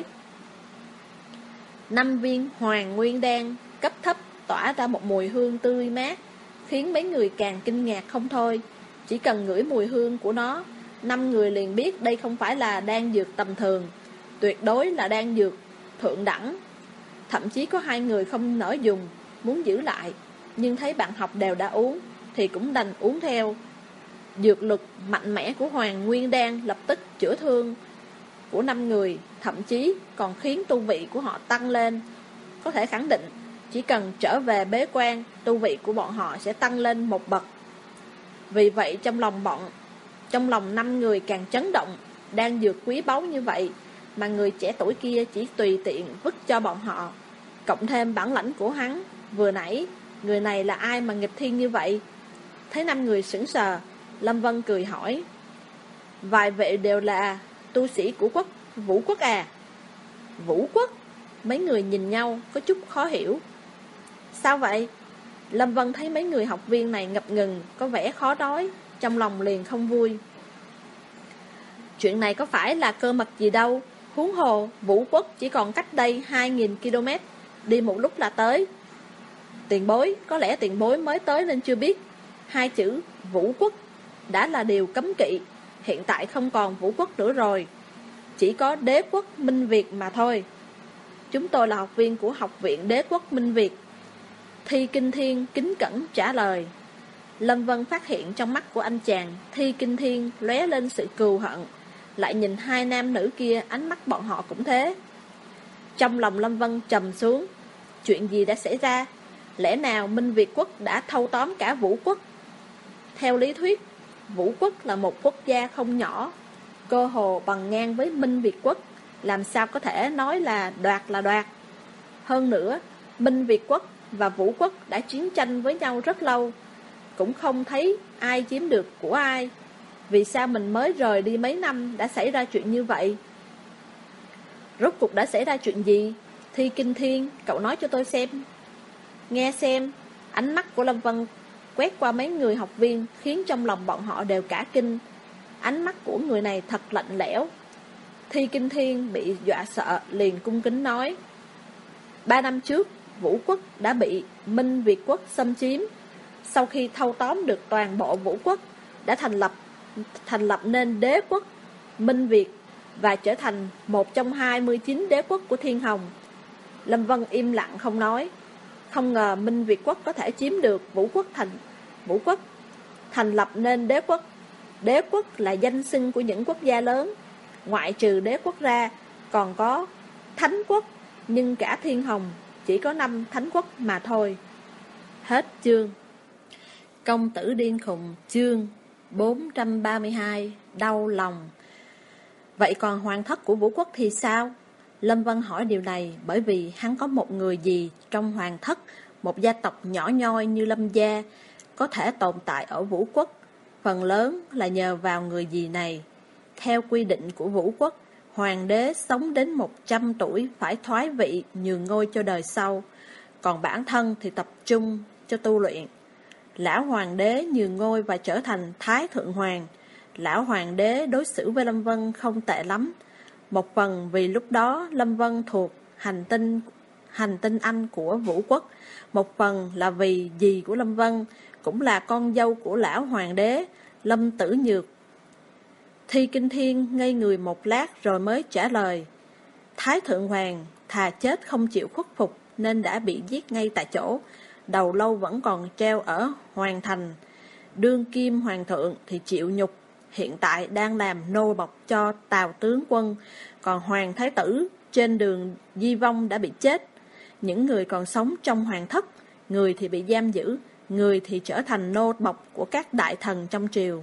Năm viên hoàng nguyên đan cấp thấp tỏa ra một mùi hương tươi mát, khiến mấy người càng kinh ngạc không thôi. Chỉ cần ngửi mùi hương của nó, năm người liền biết đây không phải là đan dược tầm thường, tuyệt đối là đan dược thượng đẳng. Thậm chí có hai người không nỡ dùng, muốn giữ lại, nhưng thấy bạn học đều đã uống thì cũng đành uống theo. Dược lực mạnh mẽ của hoàng nguyên đan lập tức chữa thương của năm người, thậm chí còn khiến tu vị của họ tăng lên. Có thể khẳng định, chỉ cần trở về bế quan, tu vị của bọn họ sẽ tăng lên một bậc. Vì vậy trong lòng bọn, trong lòng năm người càng chấn động, đang dược quý báu như vậy, mà người trẻ tuổi kia chỉ tùy tiện vứt cho bọn họ. Cộng thêm bản lãnh của hắn, vừa nãy, người này là ai mà nghịch thiên như vậy? Thấy năm người sững sờ, Lâm Vân cười hỏi, vài vị đều là tu sĩ của quốc, Vũ Quốc à? Vũ Quốc? Mấy người nhìn nhau có chút khó hiểu. Sao vậy? Lâm Vân thấy mấy người học viên này ngập ngừng, có vẻ khó nói, trong lòng liền không vui. Chuyện này có phải là cơ mật gì đâu, huống hồ Vũ Quốc chỉ còn cách đây hai nghìn ki lô mét, đi một lúc là tới. Tiền bối, có lẽ tiền bối mới tới nên chưa biết, hai chữ Vũ Quốc đã là điều cấm kỵ, hiện tại không còn Vũ Quốc nữa rồi, chỉ có Đế Quốc Minh Việt mà thôi. Chúng tôi là học viên của học viện Đế Quốc Minh Việt. Thi Kinh Thiên kính cẩn trả lời. Lâm Vân phát hiện trong mắt của anh chàng Thi Kinh Thiên lóe lên sự cừu hận, lại nhìn hai nam nữ kia, ánh mắt bọn họ cũng thế. Trong lòng Lâm Vân trầm xuống, chuyện gì đã xảy ra? Lẽ nào Minh Việt Quốc đã thâu tóm cả Vũ Quốc? Theo lý thuyết, Vũ Quốc là một quốc gia không nhỏ, cơ hồ bằng ngang với Minh Việt Quốc, làm sao có thể nói là đoạt là đoạt. Hơn nữa, Minh Việt Quốc và Vũ Quốc đã chiến tranh với nhau rất lâu, cũng không thấy ai chiếm được của ai. Vì sao mình mới rời đi mấy năm đã xảy ra chuyện như vậy? Rốt cuộc đã xảy ra chuyện gì? Thi Kinh Thiên, cậu nói cho tôi xem. Nghe xem. Ánh mắt của Lâm Vân quét qua mấy người học viên, khiến trong lòng bọn họ đều cả kinh. Ánh mắt của người này thật lạnh lẽo. Thi Kinh Thiên bị dọa sợ, liền cung kính nói, Ba năm trước, Vũ Quốc đã bị Minh Việt Quốc xâm chiếm. Sau khi thâu tóm được toàn bộ Vũ Quốc, đã thành lập thành lập nên Đế Quốc Minh Việt và trở thành một trong hai mươi chín đế quốc của Thiên Hồng. Lâm Vân im lặng không nói. Không ngờ Minh Việt Quốc có thể chiếm được Vũ Quốc thành Vũ Quốc, thành lập nên đế quốc. Đế quốc là danh xưng của những quốc gia lớn, ngoại trừ đế quốc ra còn có thánh quốc, nhưng cả Thiên Hồng chỉ có năm thánh quốc mà thôi. Hết chương. Công tử điên khùng, chương bốn trăm ba mươi hai, đau lòng. Vậy còn hoàng thất của Vũ Quốc thì sao? Lâm Vân hỏi điều này bởi vì hắn có một người gì trong hoàng thất, một gia tộc nhỏ nhoi như Lâm gia, có thể tồn tại ở Vũ Quốc, phần lớn là nhờ vào người gì này. Theo quy định của Vũ Quốc, hoàng đế sống đến một trăm tuổi phải thoái vị nhường ngôi cho đời sau, còn bản thân thì tập trung cho tu luyện. Lão hoàng đế nhường ngôi và trở thành Thái Thượng Hoàng. Lão hoàng đế đối xử với Lâm Vân không tệ lắm, một phần vì lúc đó Lâm Vân thuộc hành tinh hành tinh Anh của Vũ Quốc, một phần là vì dì của Lâm Vân cũng là con dâu của lão hoàng đế Lâm Tử Nhược. Thi Kinh Thiên ngây người một lát rồi mới trả lời, Thái Thượng Hoàng thà chết không chịu khuất phục nên đã bị giết ngay tại chỗ, đầu lâu vẫn còn treo ở hoàng thành. Đương kim hoàng thượng thì chịu nhục, hiện tại đang làm nô bộc cho Tào tướng quân, còn hoàng thái tử trên đường di vong đã bị chết. Những người còn sống trong hoàng thất, người thì bị giam giữ, người thì trở thành nô bộc của các đại thần trong triều.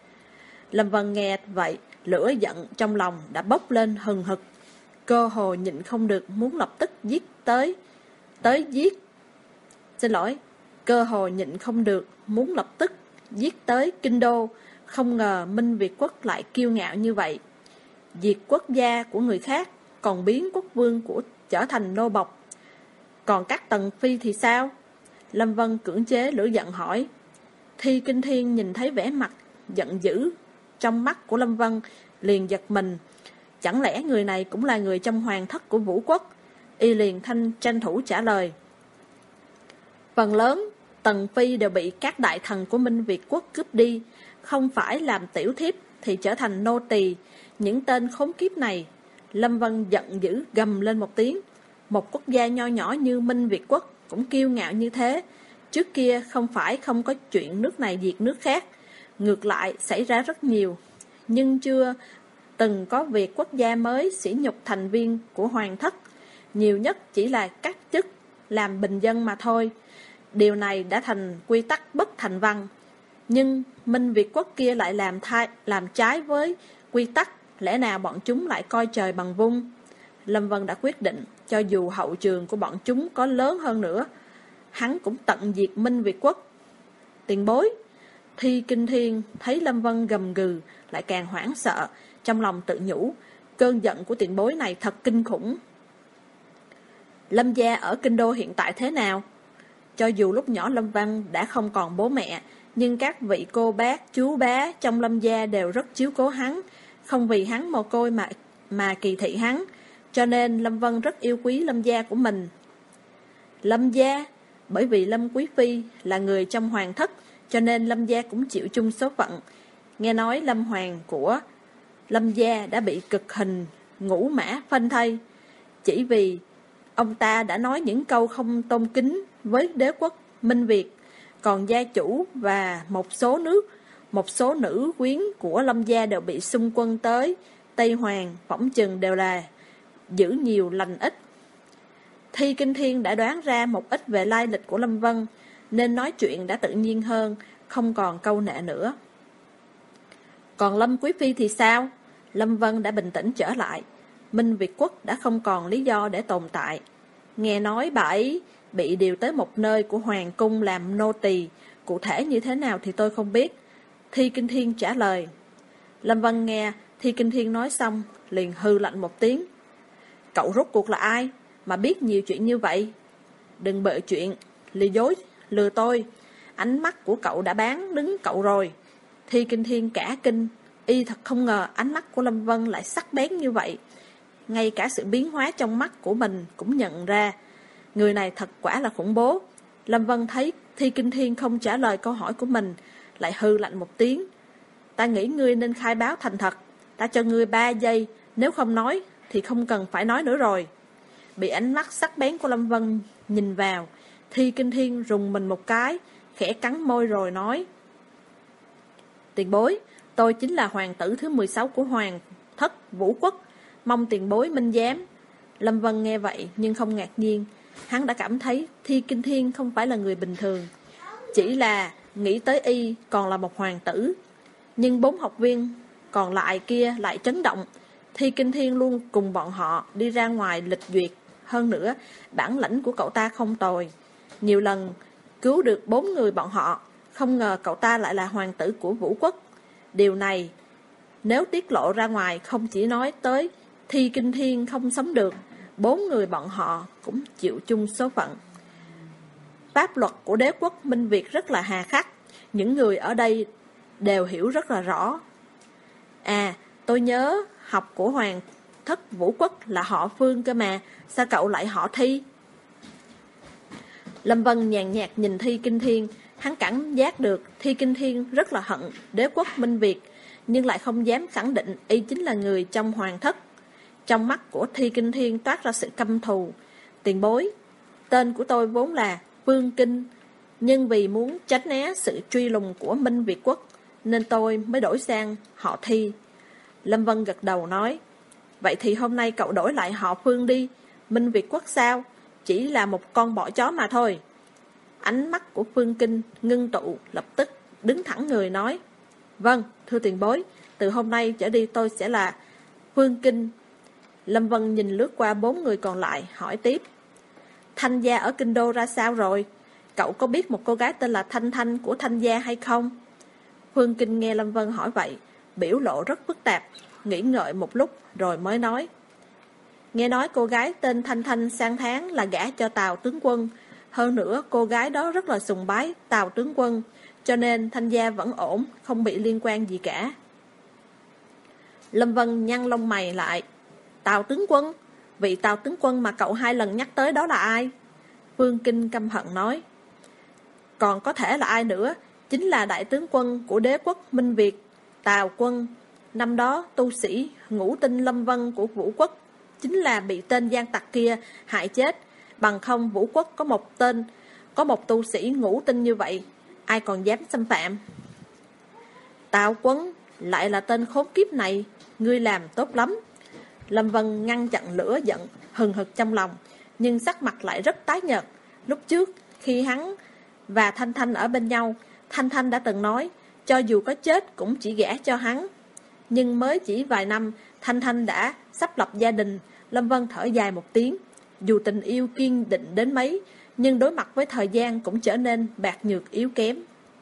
Lâm Vân nghe vậy, lửa giận trong lòng đã bốc lên hừng hực, cơ hồ nhịn không được muốn lập tức giết tới, tới giết. Xin lỗi, cơ hồ nhịn không được muốn lập tức giết tới kinh đô. Không ngờ Minh Việt Quốc lại kiêu ngạo như vậy, diệt quốc gia của người khác, còn biến quốc vương của trở thành nô bộc. Còn các tần phi thì sao? Lâm Vân cưỡng chế lửa giận hỏi. Thi Kinh Thiên nhìn thấy vẻ mặt giận dữ trong mắt của Lâm Vân, liền giật mình. Chẳng lẽ người này cũng là người trong hoàng thất của Vũ Quốc? Y liền thanh tranh thủ trả lời. Phần lớn tần phi đều bị các đại thần của Minh Việt Quốc cướp đi, không phải làm tiểu thiếp thì trở thành nô tỳ. Những tên khốn kiếp này. Lâm Vân giận dữ gầm lên một tiếng. Một quốc gia nho nhỏ như Minh Việt Quốc cũng kiêu ngạo như thế. Trước kia không phải không có chuyện nước này diệt nước khác, ngược lại xảy ra rất nhiều, nhưng chưa từng có việc quốc gia mới sỉ nhục thành viên của hoàng thất, nhiều nhất chỉ là cắt chức làm bình dân mà thôi. Điều này đã thành quy tắc bất thành văn. Nhưng Minh Việt quốc kia lại làm thai, làm trái với quy tắc, lẽ nào bọn chúng lại coi trời bằng vung? Lâm Vân đã quyết định, cho dù hậu trường của bọn chúng có lớn hơn nữa, hắn cũng tận diệt Minh Việt quốc. Tiền bối! Thi Kinh Thiên thấy Lâm Vân gầm gừ, lại càng hoảng sợ, trong lòng tự nhủ, cơn giận của tiền bối này thật kinh khủng. Lâm gia ở kinh đô hiện tại thế nào? Cho dù lúc nhỏ Lâm Văn đã không còn bố mẹ, nhưng các vị cô bác, chú bá trong Lâm gia đều rất chiếu cố hắn, không vì hắn mồ côi mà, mà kỳ thị hắn, cho nên Lâm Vân rất yêu quý Lâm gia của mình. Lâm gia, bởi vì Lâm Quý Phi là người trong hoàng thất, cho nên Lâm gia cũng chịu chung số phận. Nghe nói Lâm Hoàng của Lâm gia đã bị cực hình ngũ mã phanh thây, chỉ vì ông ta đã nói những câu không tôn kính với đế quốc Minh Việt. Còn gia chủ và một số nước, một số nữ quyến của Lâm gia đều bị xung quân tới Tây Hoàng, phỏng chừng đều là giữ nhiều lành ít. Thi Kinh Thiên đã đoán ra một ít về lai lịch của Lâm Vân, nên nói chuyện đã tự nhiên hơn, không còn câu nệ nữa. Còn Lâm Quý Phi thì sao? Lâm Vân đã bình tĩnh trở lại. Minh Việt quốc đã không còn lý do để tồn tại. Nghe nói bà ấy bị điều tới một nơi của hoàng cung làm nô tỳ, cụ thể như thế nào thì tôi không biết. Thi Kinh Thiên trả lời. Lâm Vân nghe Thi Kinh Thiên nói xong, liền hư lạnh một tiếng. Cậu rốt cuộc là ai mà biết nhiều chuyện như vậy? Đừng bợ chuyện, lừa dối, lừa tôi. Ánh mắt của cậu đã bán đứng cậu rồi. Thi Kinh Thiên cả kinh, y thật không ngờ ánh mắt của Lâm Vân lại sắc bén như vậy. Ngay cả sự biến hóa trong mắt của mình cũng nhận ra. Người này thật quả là khủng bố. Lâm Vân thấy Thi Kinh Thiên không trả lời câu hỏi của mình, lại hư lạnh một tiếng. Ta nghĩ ngươi nên khai báo thành thật. Ta cho ngươi ba giây, nếu không nói thì không cần phải nói nữa rồi. Bị ánh mắt sắc bén của Lâm Vân nhìn vào, Thi Kinh Thiên rùng mình một cái, khẽ cắn môi rồi nói. Tiền bối, tôi chính là hoàng tử thứ mười sáu của hoàng thất Vũ Quốc, mong tiền bối minh giám. Lâm Vân nghe vậy nhưng không ngạc nhiên. Hắn đã cảm thấy Thi Kinh Thiên không phải là người bình thường, chỉ là nghĩ tới y còn là một hoàng tử. Nhưng bốn học viên còn lại kia lại chấn động. Thi Kinh Thiên luôn cùng bọn họ đi ra ngoài lịch duyệt. Hơn nữa, bản lĩnh của cậu ta không tồi, nhiều lần cứu được bốn người bọn họ. Không ngờ cậu ta lại là hoàng tử của Vũ Quốc. Điều này nếu tiết lộ ra ngoài, không chỉ nói tới Thi Kinh Thiên không sống được, bốn người bọn họ cũng chịu chung số phận. Pháp luật của đế quốc Minh Việt rất là hà khắc, những người ở đây đều hiểu rất là rõ. À, tôi nhớ học của hoàng thất Vũ Quốc là họ Phương cơ mà, sao cậu lại họ Thi? Lâm Vân nhàn nhạt nhìn Thi Kinh Thiên, hắn cảm giác được Thi Kinh Thiên rất là hận đế quốc Minh Việt, nhưng lại không dám khẳng định y chính là người trong hoàng thất. Trong mắt của Thi Kinh Thiên toát ra sự căm thù. Tiền bối, tên của tôi vốn là Phương Kinh, nhưng vì muốn tránh né sự truy lùng của Minh Việt quốc, nên tôi mới đổi sang họ Thi. Lâm Vân gật đầu nói, vậy thì hôm nay cậu đổi lại họ Phương đi. Minh Việt quốc sao? Chỉ là một con bọ chó mà thôi. Ánh mắt của Phương Kinh ngưng tụ, lập tức đứng thẳng người nói, vâng, thưa tiền bối, từ hôm nay trở đi tôi sẽ là Phương Kinh. Lâm Vân nhìn lướt qua bốn người còn lại, hỏi tiếp, Thanh gia ở kinh đô ra sao rồi? Cậu có biết một cô gái tên là Thanh Thanh của Thanh gia hay không? Phương Kinh nghe Lâm Vân hỏi vậy, biểu lộ rất phức tạp, nghĩ ngợi một lúc rồi mới nói, nghe nói cô gái tên Thanh Thanh sang tháng là gả cho Tào tướng quân. Hơn nữa cô gái đó rất là sùng bái Tào tướng quân, cho nên Thanh gia vẫn ổn, không bị liên quan gì cả. Lâm Vân nhăn lông mày lại. Tào tướng quân? Vị Tào tướng quân mà cậu hai lần nhắc tới đó là ai? Phương Kinh căm hận nói, còn có thể là ai nữa, chính là đại tướng quân của đế quốc Minh Việt, Tào Quân. Năm đó tu sĩ ngũ tinh Lâm Vân của Vũ Quốc chính là bị tên gian tặc kia hại chết. Bằng không Vũ Quốc có một tên, có một tu sĩ ngũ tinh như vậy, ai còn dám xâm phạm? Tào Quân lại là tên khốn kiếp này. ngươi làm tốt lắm. Lâm Vân ngăn chặn lửa giận hừng hực trong lòng, nhưng sắc mặt lại rất tái nhợt. Lúc trước, khi hắn và Thanh Thanh ở bên nhau, Thanh Thanh đã từng nói, cho dù có chết cũng chỉ gả cho hắn. Nhưng mới chỉ vài năm, Thanh Thanh đã sắp lập gia đình. Lâm Vân thở dài một tiếng. Dù tình yêu kiên định đến mấy, nhưng đối mặt với thời gian cũng trở nên bạc nhược yếu kém.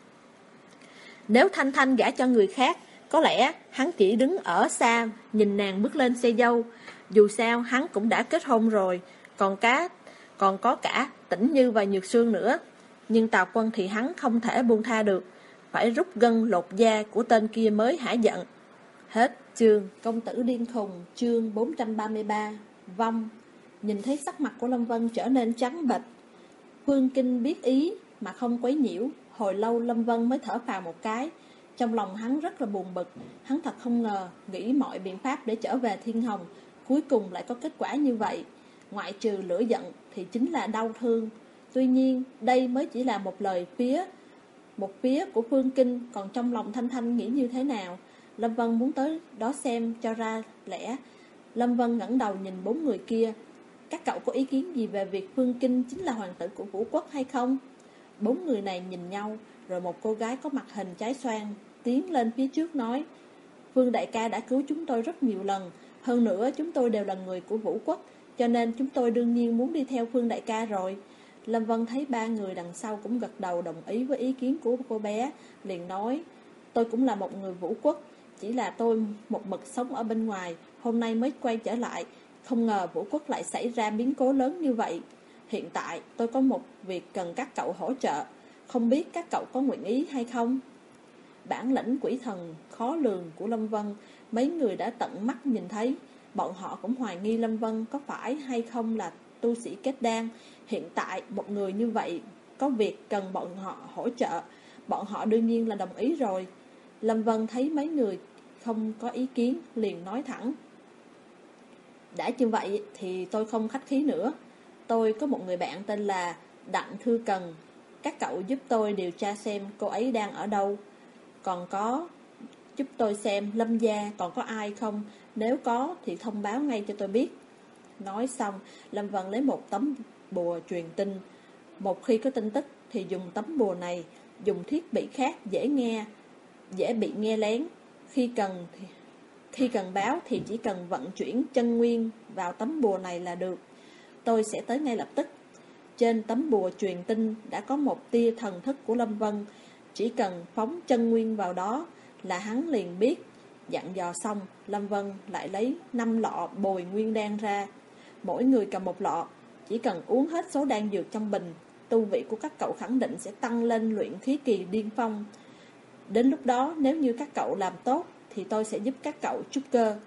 Nếu Thanh Thanh gả cho người khác, có lẽ hắn chỉ đứng ở xa nhìn nàng bước lên xe dâu. Dù sao hắn cũng đã kết hôn rồi, còn cá còn có cả Tĩnh Như và Nhược Sương nữa. Nhưng Tào Quân thì hắn không thể buông tha được, phải rút gân lột da của tên kia mới hả giận. Hết chương. Công tử điên khùng, chương bốn trăm ba mươi ba. Vong. Nhìn thấy sắc mặt của Lâm Vân trở nên trắng bệch, Phương Kinh biết ý mà không quấy nhiễu. Hồi lâu Lâm Vân mới thở phào một cái. Trong lòng hắn rất là buồn bực. Hắn thật không ngờ, nghĩ mọi biện pháp để trở về Thiên Hồng, cuối cùng lại có kết quả như vậy. Ngoại trừ lửa giận thì chính là đau thương. Tuy nhiên đây mới chỉ là một lời phía Một phía của Phương Kinh. Còn trong lòng Thanh Thanh nghĩ như thế nào, Lâm Vân muốn tới đó xem cho ra lẽ. Lâm Vân ngẩng đầu nhìn bốn người kia. Các cậu có ý kiến gì về việc Phương Kinh chính là hoàng tử của Vũ Quốc hay không? Bốn người này nhìn nhau, rồi một cô gái có mặt hình trái xoan tiến lên phía trước nói, Phương đại ca đã cứu chúng tôi rất nhiều lần. Hơn nữa chúng tôi đều là người của Vũ Quốc, cho nên chúng tôi đương nhiên muốn đi theo Phương đại ca rồi. Lâm Vân thấy ba người đằng sau cũng gật đầu đồng ý với ý kiến của cô bé, liền nói, tôi cũng là một người Vũ Quốc, chỉ là tôi một mực sống ở bên ngoài, hôm nay mới quay trở lại. Không ngờ Vũ Quốc lại xảy ra biến cố lớn như vậy. Hiện tại tôi có một việc cần các cậu hỗ trợ, không biết các cậu có nguyện ý hay không? Bản lĩnh quỷ thần khó lường của Lâm Vân, mấy người đã tận mắt nhìn thấy. Bọn họ cũng hoài nghi Lâm Vân có phải hay không là tu sĩ kết đan. Hiện tại một người như vậy có việc cần bọn họ hỗ trợ, bọn họ đương nhiên là đồng ý rồi. Lâm Vân thấy mấy người không có ý kiến, liền nói thẳng, đã như vậy thì tôi không khách khí nữa. Tôi có một người bạn tên là Đặng Thư Cần, các cậu giúp tôi điều tra xem cô ấy đang ở đâu. Còn có giúp tôi xem Lâm gia còn có ai không, nếu có thì thông báo ngay cho tôi biết. Nói xong, Lâm Vân lấy một tấm bùa truyền tin. Một khi có tin tức thì dùng tấm bùa này, dùng thiết bị khác dễ nghe, dễ bị nghe lén. Khi cần thì, khi cần báo thì chỉ cần vận chuyển chân nguyên vào tấm bùa này là được. Tôi sẽ tới ngay lập tức. Trên tấm bùa truyền tin đã có một tia thần thức của Lâm Vân, chỉ cần phóng chân nguyên vào đó là hắn liền biết. Dặn dò xong, Lâm Vân lại lấy năm lọ bồi nguyên đan ra. Mỗi người cầm một lọ, chỉ cần uống hết số đan dược trong bình, tu vị của các cậu khẳng định sẽ tăng lên luyện khí kỳ điên phong. Đến lúc đó nếu như các cậu làm tốt thì tôi sẽ giúp các cậu trúc cơ.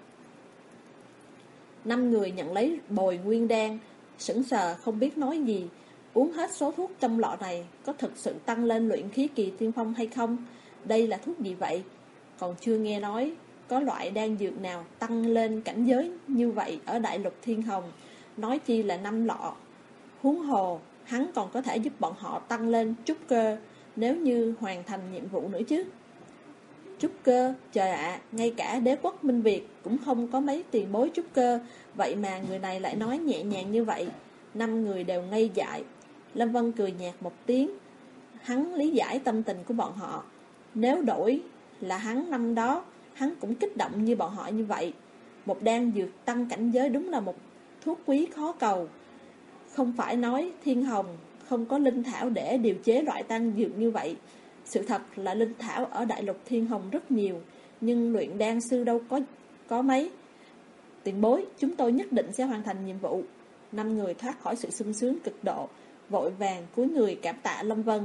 Năm người nhận lấy bồi nguyên đan, sững sờ không biết nói gì. Uống hết số thuốc trong lọ này có thực sự tăng lên luyện khí kỳ tiên phong hay không? Đây là thuốc gì vậy? Còn chưa nghe nói có loại đan dược nào tăng lên cảnh giới như vậy ở đại lục Thiên Hồng, nói chi là năm lọ. Huống hồ hắn còn có thể giúp bọn họ tăng lên trúc cơ nếu như hoàn thành nhiệm vụ nữa chứ. Trúc cơ, trời ạ, à, ngay cả đế quốc Minh Việt cũng không có mấy tiền bối trúc cơ, vậy mà người này lại nói nhẹ nhàng như vậy. Năm người đều ngây dại. Lâm Vân cười nhạt một tiếng. Hắn lý giải tâm tình của bọn họ. Nếu đổi là hắn năm đó, hắn cũng kích động như bọn họ như vậy. Một đan dược tăng cảnh giới đúng là một thuốc quý khó cầu. Không phải nói Thiên Hồng không có linh thảo để điều chế loại tăng dược như vậy. Sự thật là linh thảo ở đại lục Thiên Hồng rất nhiều, nhưng luyện đan sư đâu có có mấy. Tiền bối, chúng tôi nhất định sẽ hoàn thành nhiệm vụ. Năm người thoát khỏi sự sung sướng cực độ, vội vàng cúi người cảm tạ Lâm Vân.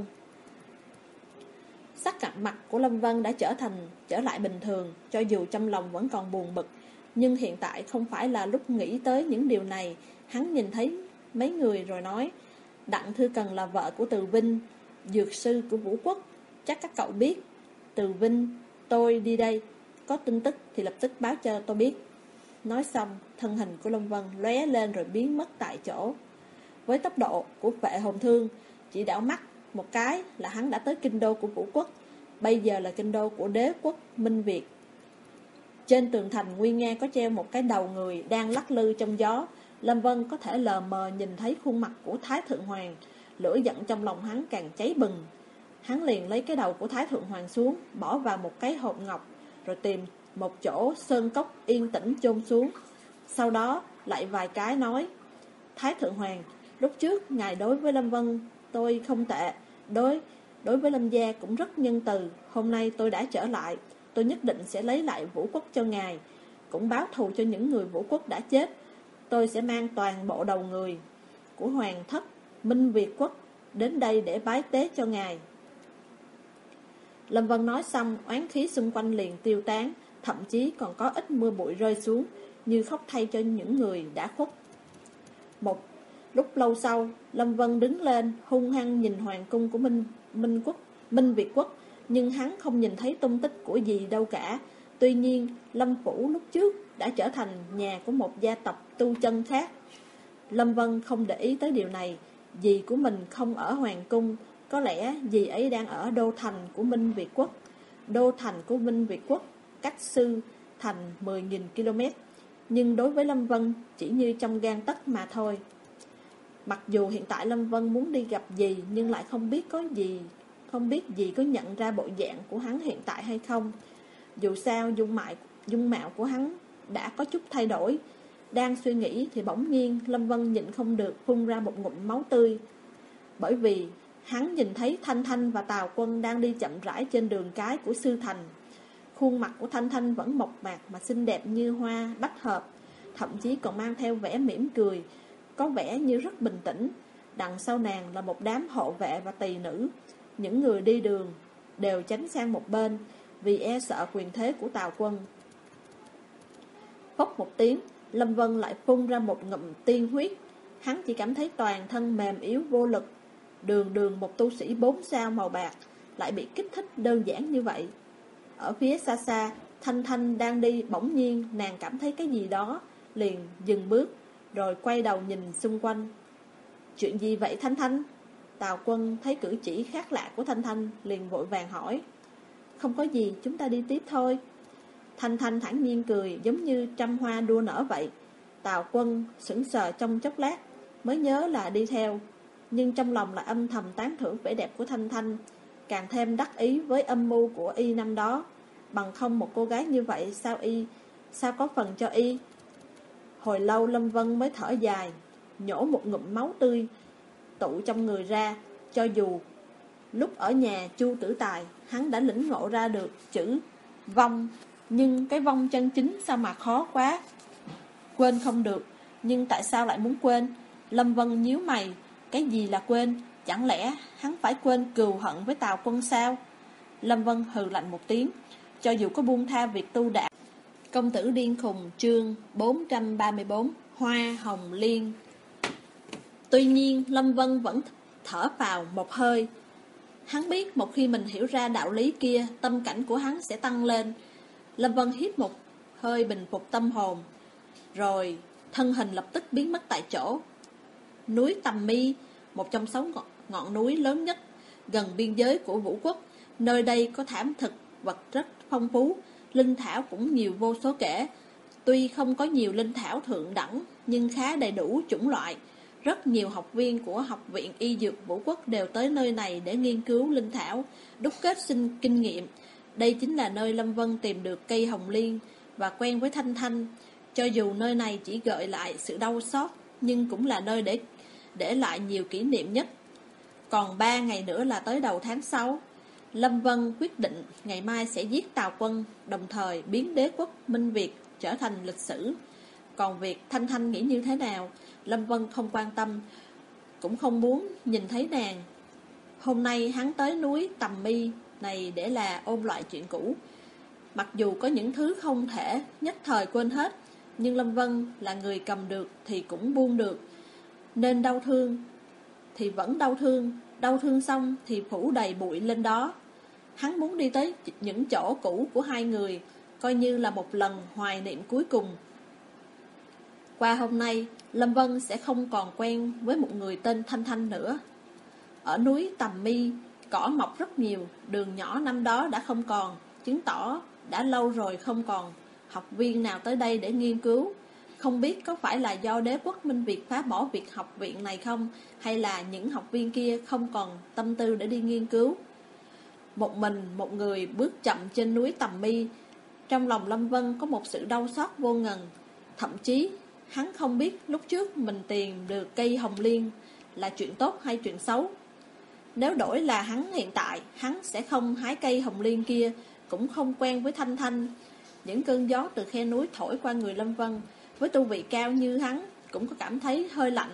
Sắc cặp mặt của Lâm Vân đã trở thành trở lại bình thường, cho dù trong lòng vẫn còn buồn bực, nhưng hiện tại không phải là lúc nghĩ tới những điều này. Hắn nhìn thấy mấy người rồi nói, Đặng Thư Cần là vợ của Từ Vinh, dược sư của Vũ Quốc, chắc các cậu biết. Từ Vinh, tôi đi đây, có tin tức thì lập tức báo cho tôi biết. Nói xong, thân hình của Lâm Vân lóe lên rồi biến mất tại chỗ. Với tốc độ của Phệ Hồn Thương, chỉ đảo mắt một cái là hắn đã tới kinh đô của Vũ Quốc, bây giờ là kinh đô của đế quốc Minh Việt. Trên tường thành nguy nga có treo một cái đầu người đang lắc lư trong gió. Lâm Vân có thể lờ mờ nhìn thấy khuôn mặt của Thái Thượng Hoàng. Lửa giận trong lòng hắn càng cháy bừng. Hắn liền lấy cái đầu của Thái Thượng Hoàng xuống, bỏ vào một cái hộp ngọc, rồi tìm một chỗ sơn cốc yên tĩnh chôn xuống. Sau đó lại vài cái nói: Thái Thượng Hoàng, lúc trước ngài đối với Lâm Vân tôi không tệ, đối đối với Lâm gia cũng rất nhân từ. Hôm nay tôi đã trở lại, tôi nhất định sẽ lấy lại Vũ Quốc cho ngài, cũng báo thù cho những người Vũ Quốc đã chết. Tôi sẽ mang toàn bộ đầu người của hoàng thất Minh Việt Quốc đến đây để bái tế cho ngài. Lâm Vân nói xong, oán khí xung quanh liền tiêu tán, thậm chí còn có ít mưa bụi rơi xuống, như khóc thay cho những người đã khuất. Một lúc lâu sau, Lâm Vân đứng lên, hung hăng nhìn hoàng cung của Minh Minh Quốc, Minh Việt Quốc, nhưng hắn không nhìn thấy tung tích của gì đâu cả. Tuy nhiên, Lâm Phủ lúc trước đã trở thành nhà của một gia tộc tu chân khác. Lâm Vân không để ý tới điều này. Dì của mình không ở hoàng cung, có lẽ dì ấy đang ở đô thành của Minh Việt Quốc. Đô thành của Minh Việt Quốc cách Sư thành mười nghìn ki lô mét, nhưng đối với Lâm Vân chỉ như trong gang tấc mà thôi. Mặc dù hiện tại Lâm Vân muốn đi gặp dì, nhưng lại không biết có gì, không biết dì có nhận ra bộ dạng của hắn hiện tại hay không. Dù sao dung mạo, dung mạo của hắn đã có chút thay đổi. Đang suy nghĩ thì bỗng nhiên Lâm Vân nhịn không được phun ra một ngụm máu tươi. Bởi vì hắn nhìn thấy Thanh Thanh và Tào Quân đang đi chậm rãi trên đường cái của Sư thành. Khuôn mặt của Thanh Thanh vẫn mộc mạc mà xinh đẹp như hoa bách hợp, thậm chí còn mang theo vẻ mỉm cười, có vẻ như rất bình tĩnh. Đằng sau nàng là một đám hộ vệ và tỳ nữ. Những người đi đường đều tránh sang một bên vì e sợ quyền thế của Tào Quân. Phốc một tiếng, Lâm Vân lại phun ra một ngụm tiên huyết. Hắn chỉ cảm thấy toàn thân mềm yếu vô lực. Đường đường một tu sĩ bốn sao màu bạc lại bị kích thích đơn giản như vậy. Ở phía xa xa, Thanh Thanh đang đi, bỗng nhiên nàng cảm thấy cái gì đó, liền dừng bước, rồi quay đầu nhìn xung quanh. Chuyện gì vậy Thanh Thanh? Tào Quân thấy cử chỉ khác lạ của Thanh Thanh, liền vội vàng hỏi. Không có gì, chúng ta đi tiếp thôi. Thanh Thanh thản nhiên cười, giống như trăm hoa đua nở vậy. Tào Quân sững sờ trong chốc lát, mới nhớ là đi theo, nhưng trong lòng lại âm thầm tán thưởng vẻ đẹp của Thanh Thanh, càng thêm đắc ý với âm mưu của y năm đó. Bằng không một cô gái như vậy sao y sao có phần cho y. Hồi lâu Lâm Vân mới thở dài, nhổ một ngụm máu tươi tụ trong người ra. Cho dù lúc ở nhà Chu Tử Tài, hắn đã lĩnh ngộ ra được chữ vong, nhưng cái vong chân chính sao mà khó quá. Quên không được, nhưng tại sao lại muốn quên? Lâm Vân nhíu mày, cái gì là quên? Chẳng lẽ hắn phải quên cừu hận với Tào Quân sao? Lâm Vân hừ lạnh một tiếng, cho dù có buông tha việc tu đạo. Công tử điên khùng, chương bốn trăm ba mươi bốn, Hoa Hồng Liên. Tuy nhiên Lâm Vân vẫn thở vào một hơi. Hắn biết một khi mình hiểu ra đạo lý kia, tâm cảnh của hắn sẽ tăng lên. Lâm Vân hít một hơi bình phục tâm hồn, rồi thân hình lập tức biến mất tại chỗ. Núi Tầm Mi, một trong sáu ngọn, ngọn núi lớn nhất gần biên giới của Vũ Quốc. Nơi đây có thảm thực vật rất phong phú, linh thảo cũng nhiều vô số kể. Tuy không có nhiều linh thảo thượng đẳng, nhưng khá đầy đủ chủng loại. Rất nhiều học viên của Học viện Y Dược Vũ Quốc đều tới nơi này để nghiên cứu linh thảo, đúc kết sinh kinh nghiệm. Đây chính là nơi Lâm Vân tìm được cây hồng liên và quen với Thanh Thanh. Cho dù nơi này chỉ gợi lại sự đau xót, nhưng cũng là nơi để để lại nhiều kỷ niệm nhất. Còn ba ngày nữa là tới đầu tháng sáu. Lâm Vân quyết định ngày mai sẽ giết Tào Quân, đồng thời biến đế quốc Minh Việt trở thành lịch sử. Còn việc Thanh Thanh nghĩ như thế nào, Lâm Vân không quan tâm, cũng không muốn nhìn thấy nàng. Hôm nay hắn tới núi Tầm Mi này để là ôn lại chuyện cũ. Mặc dù có những thứ không thể nhất thời quên hết, nhưng Lâm Vân là người cầm được thì cũng buông được. Nên đau thương thì vẫn đau thương, đau thương xong thì phủ đầy bụi lên đó. Hắn muốn đi tới những chỗ cũ của hai người, coi như là một lần hoài niệm cuối cùng. Qua hôm nay, Lâm Vân sẽ không còn quen với một người tên Thanh Thanh nữa. Ở núi Tầm Mi, cỏ mọc rất nhiều, đường nhỏ năm đó đã không còn, chứng tỏ đã lâu rồi không còn học viên nào tới đây để nghiên cứu. Không biết có phải là do đế quốc Minh Việt phá bỏ việc học viện này không, hay là những học viên kia không còn tâm tư để đi nghiên cứu. Một mình một người bước chậm trên núi Tầm Mi. Trong lòng Lâm Vân có một sự đau xót vô ngần. Thậm chí hắn không biết lúc trước mình tìm được cây hồng liên là chuyện tốt hay chuyện xấu. Nếu đổi là hắn hiện tại, hắn sẽ không hái cây hồng liên kia, cũng không quen với Thanh Thanh. Những cơn gió từ khe núi thổi qua người Lâm Vân, với tu vị cao như hắn cũng có cảm thấy hơi lạnh.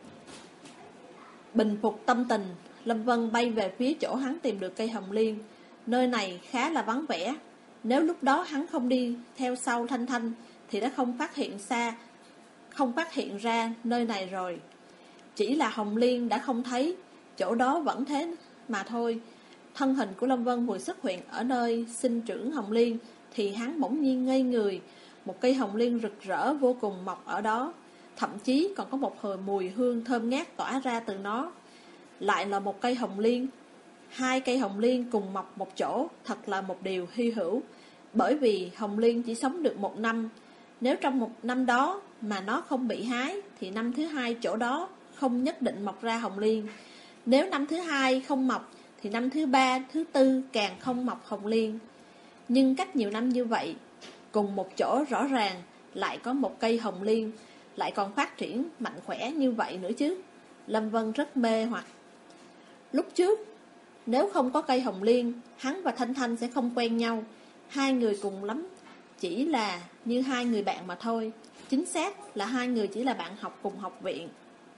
Bình phục tâm tình, Lâm Vân bay về phía chỗ hắn tìm được cây hồng liên. Nơi này khá là vắng vẻ. Nếu lúc đó hắn không đi theo sau Thanh Thanh thì đã không phát hiện xa Không phát hiện ra nơi này rồi. Chỉ là hồng liên đã không thấy, chỗ đó vẫn thế mà thôi. Thân hình của Lâm Vân vừa xuất hiện ở nơi sinh trưởng hồng liên thì hắn bỗng nhiên ngây người. Một cây hồng liên rực rỡ vô cùng mọc ở đó, thậm chí còn có một hồi mùi hương thơm ngát tỏa ra từ nó. Lại là một cây hồng liên. Hai cây hồng liên cùng mọc một chỗ thật là một điều hy hữu, bởi vì hồng liên chỉ sống được một năm. Nếu trong một năm đó mà nó không bị hái thì năm thứ hai chỗ đó không nhất định mọc ra hồng liên. Nếu năm thứ hai không mọc thì năm thứ ba, thứ tư càng không mọc hồng liên. Nhưng cách nhiều năm như vậy, cùng một chỗ rõ ràng lại có một cây hồng liên, lại còn phát triển mạnh khỏe như vậy nữa chứ. Lâm Vân rất mê hoặc. Lúc trước, nếu không có cây hồng liên, hắn và Thanh Thanh sẽ không quen nhau. Hai người cùng lắm chỉ là như hai người bạn mà thôi. Chính xác là hai người chỉ là bạn học cùng học viện.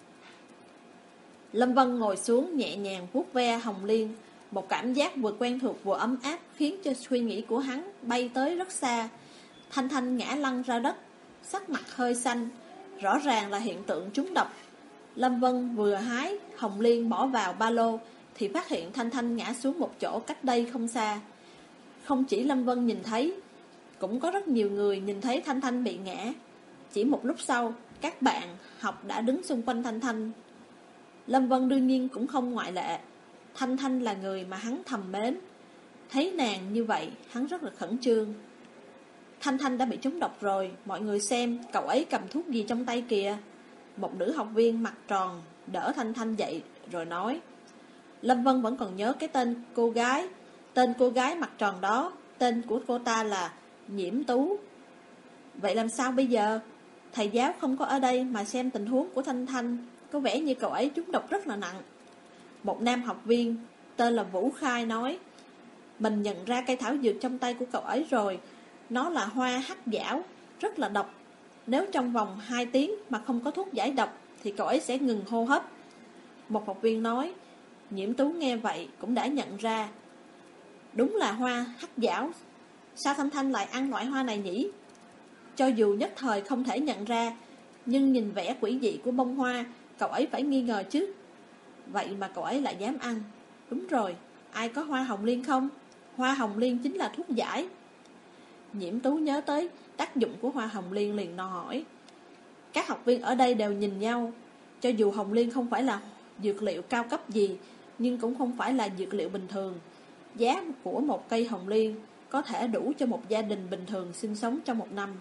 Lâm Vân ngồi xuống nhẹ nhàng vuốt ve hồng liên. Một cảm giác vừa quen thuộc vừa ấm áp khiến cho suy nghĩ của hắn bay tới rất xa. Thanh Thanh ngã lăn ra đất, sắc mặt hơi xanh, rõ ràng là hiện tượng trúng độc. Lâm Vân vừa hái hồng liên bỏ vào ba lô thì phát hiện Thanh Thanh ngã xuống một chỗ cách đây không xa. Không chỉ Lâm Vân nhìn thấy, cũng có rất nhiều người nhìn thấy Thanh Thanh bị ngã. Chỉ một lúc sau, các bạn học đã đứng xung quanh Thanh Thanh. Lâm Vân đương nhiên cũng không ngoại lệ. Thanh Thanh là người mà hắn thầm mến. Thấy nàng như vậy, hắn rất là khẩn trương. Thanh Thanh đã bị trúng độc rồi, mọi người xem, cậu ấy cầm thuốc gì trong tay kìa. Một nữ học viên mặt tròn đỡ Thanh Thanh dậy rồi nói. Lâm Vân vẫn còn nhớ cái tên cô gái. Tên cô gái mặt tròn đó, tên của cô ta là Nhiễm Tú. Vậy làm sao bây giờ? Thầy giáo không có ở đây mà xem tình huống của Thanh Thanh, có vẻ như cậu ấy trúng độc rất là nặng. Một nam học viên tên là Vũ Khai nói. Mình nhận ra cây thảo dược trong tay của cậu ấy rồi. Nó là hoa hắc dảo, rất là độc. Nếu trong vòng hai tiếng mà không có thuốc giải độc thì cậu ấy sẽ ngừng hô hấp. Một học viên nói. Nhiễm Tú nghe vậy cũng đã nhận ra. Đúng là hoa hắc dảo. Sao Thanh Thanh lại ăn loại hoa này nhỉ? Cho dù nhất thời không thể nhận ra, nhưng nhìn vẻ quỷ dị của bông hoa, cậu ấy phải nghi ngờ chứ. Vậy mà cậu ấy lại dám ăn. Đúng rồi, ai có hoa hồng liên không? Hoa hồng liên chính là thuốc giải. Nhiễm Tú nhớ tới tác dụng của hoa hồng liên liền no hỏi. Các học viên ở đây đều nhìn nhau. Cho dù hồng liên không phải là dược liệu cao cấp gì, nhưng cũng không phải là dược liệu bình thường. Giá của một cây hồng liên có thể đủ cho một gia đình bình thường sinh sống trong một năm.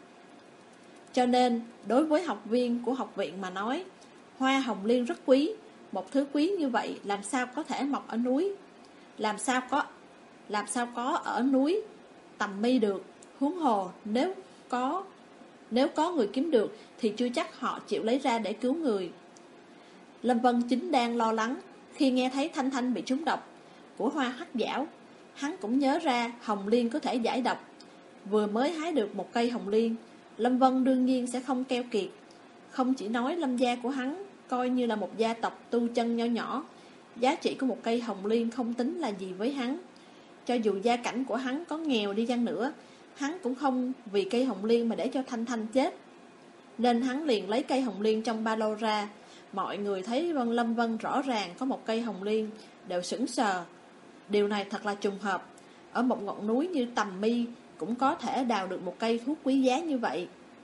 Cho nên, đối với học viên của học viện mà nói, hoa hồng liên rất quý. Một thứ quý như vậy làm sao có thể mọc ở núi? Làm sao có Làm sao có ở núi Tầm Mi được? Huống hồ nếu có Nếu có người kiếm được thì chưa chắc họ chịu lấy ra để cứu người. Lâm Vân chính đang lo lắng khi nghe thấy Thanh Thanh bị trúng độc của hoa hắc dảo. Hắn cũng nhớ ra hồng liên có thể giải độc. Vừa mới hái được một cây hồng liên, Lâm Vân đương nhiên sẽ không keo kiệt. Không chỉ nói Lâm gia của hắn coi như là một gia tộc tu chân nho nhỏ, giá trị của một cây hồng liên không tính là gì với hắn. Cho dù gia cảnh của hắn có nghèo đi chăng nữa, hắn cũng không vì cây hồng liên mà để cho Thanh Thanh chết. Nên hắn liền lấy cây hồng liên trong ba lô ra. Mọi người thấy Vân Lâm Vân rõ ràng có một cây hồng liên đều sững sờ. Điều này thật là trùng hợp. Ở một ngọn núi như Tầm Mi cũng có thể đào được một cây thuốc quý giá như vậy.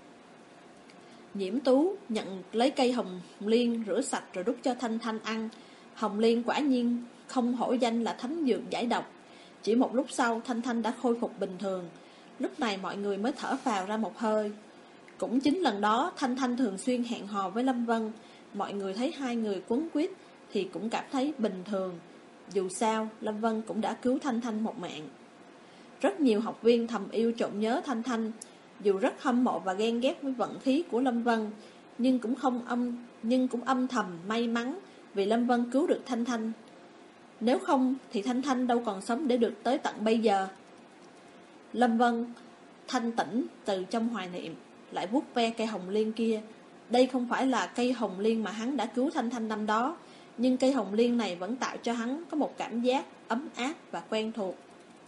Nhiễm Tú nhận lấy cây hồng liên, rửa sạch rồi đút cho Thanh Thanh ăn. Hồng liên quả nhiên không hổ danh là thánh dược giải độc. Chỉ một lúc sau Thanh Thanh đã khôi phục bình thường. Lúc này mọi người mới thở phào ra một hơi. Cũng chính lần đó Thanh Thanh thường xuyên hẹn hò với Lâm Vân. Mọi người thấy hai người quấn quýt thì cũng cảm thấy bình thường. Dù sao Lâm Vân cũng đã cứu Thanh Thanh một mạng. Rất nhiều học viên thầm yêu trộm nhớ Thanh Thanh. Dù rất hâm mộ và ghen ghét với vận khí của Lâm Vân, Nhưng cũng không âm Nhưng cũng âm thầm may mắn vì Lâm Vân cứu được Thanh Thanh. Nếu không thì Thanh Thanh đâu còn sống để được tới tận bây giờ. Lâm Vân thanh tỉnh từ trong hoài niệm, lại vuốt ve cây hồng liên kia. Đây không phải là cây hồng liên mà hắn đã cứu Thanh Thanh năm đó, nhưng cây hồng liên này vẫn tạo cho hắn có một cảm giác ấm áp và quen thuộc.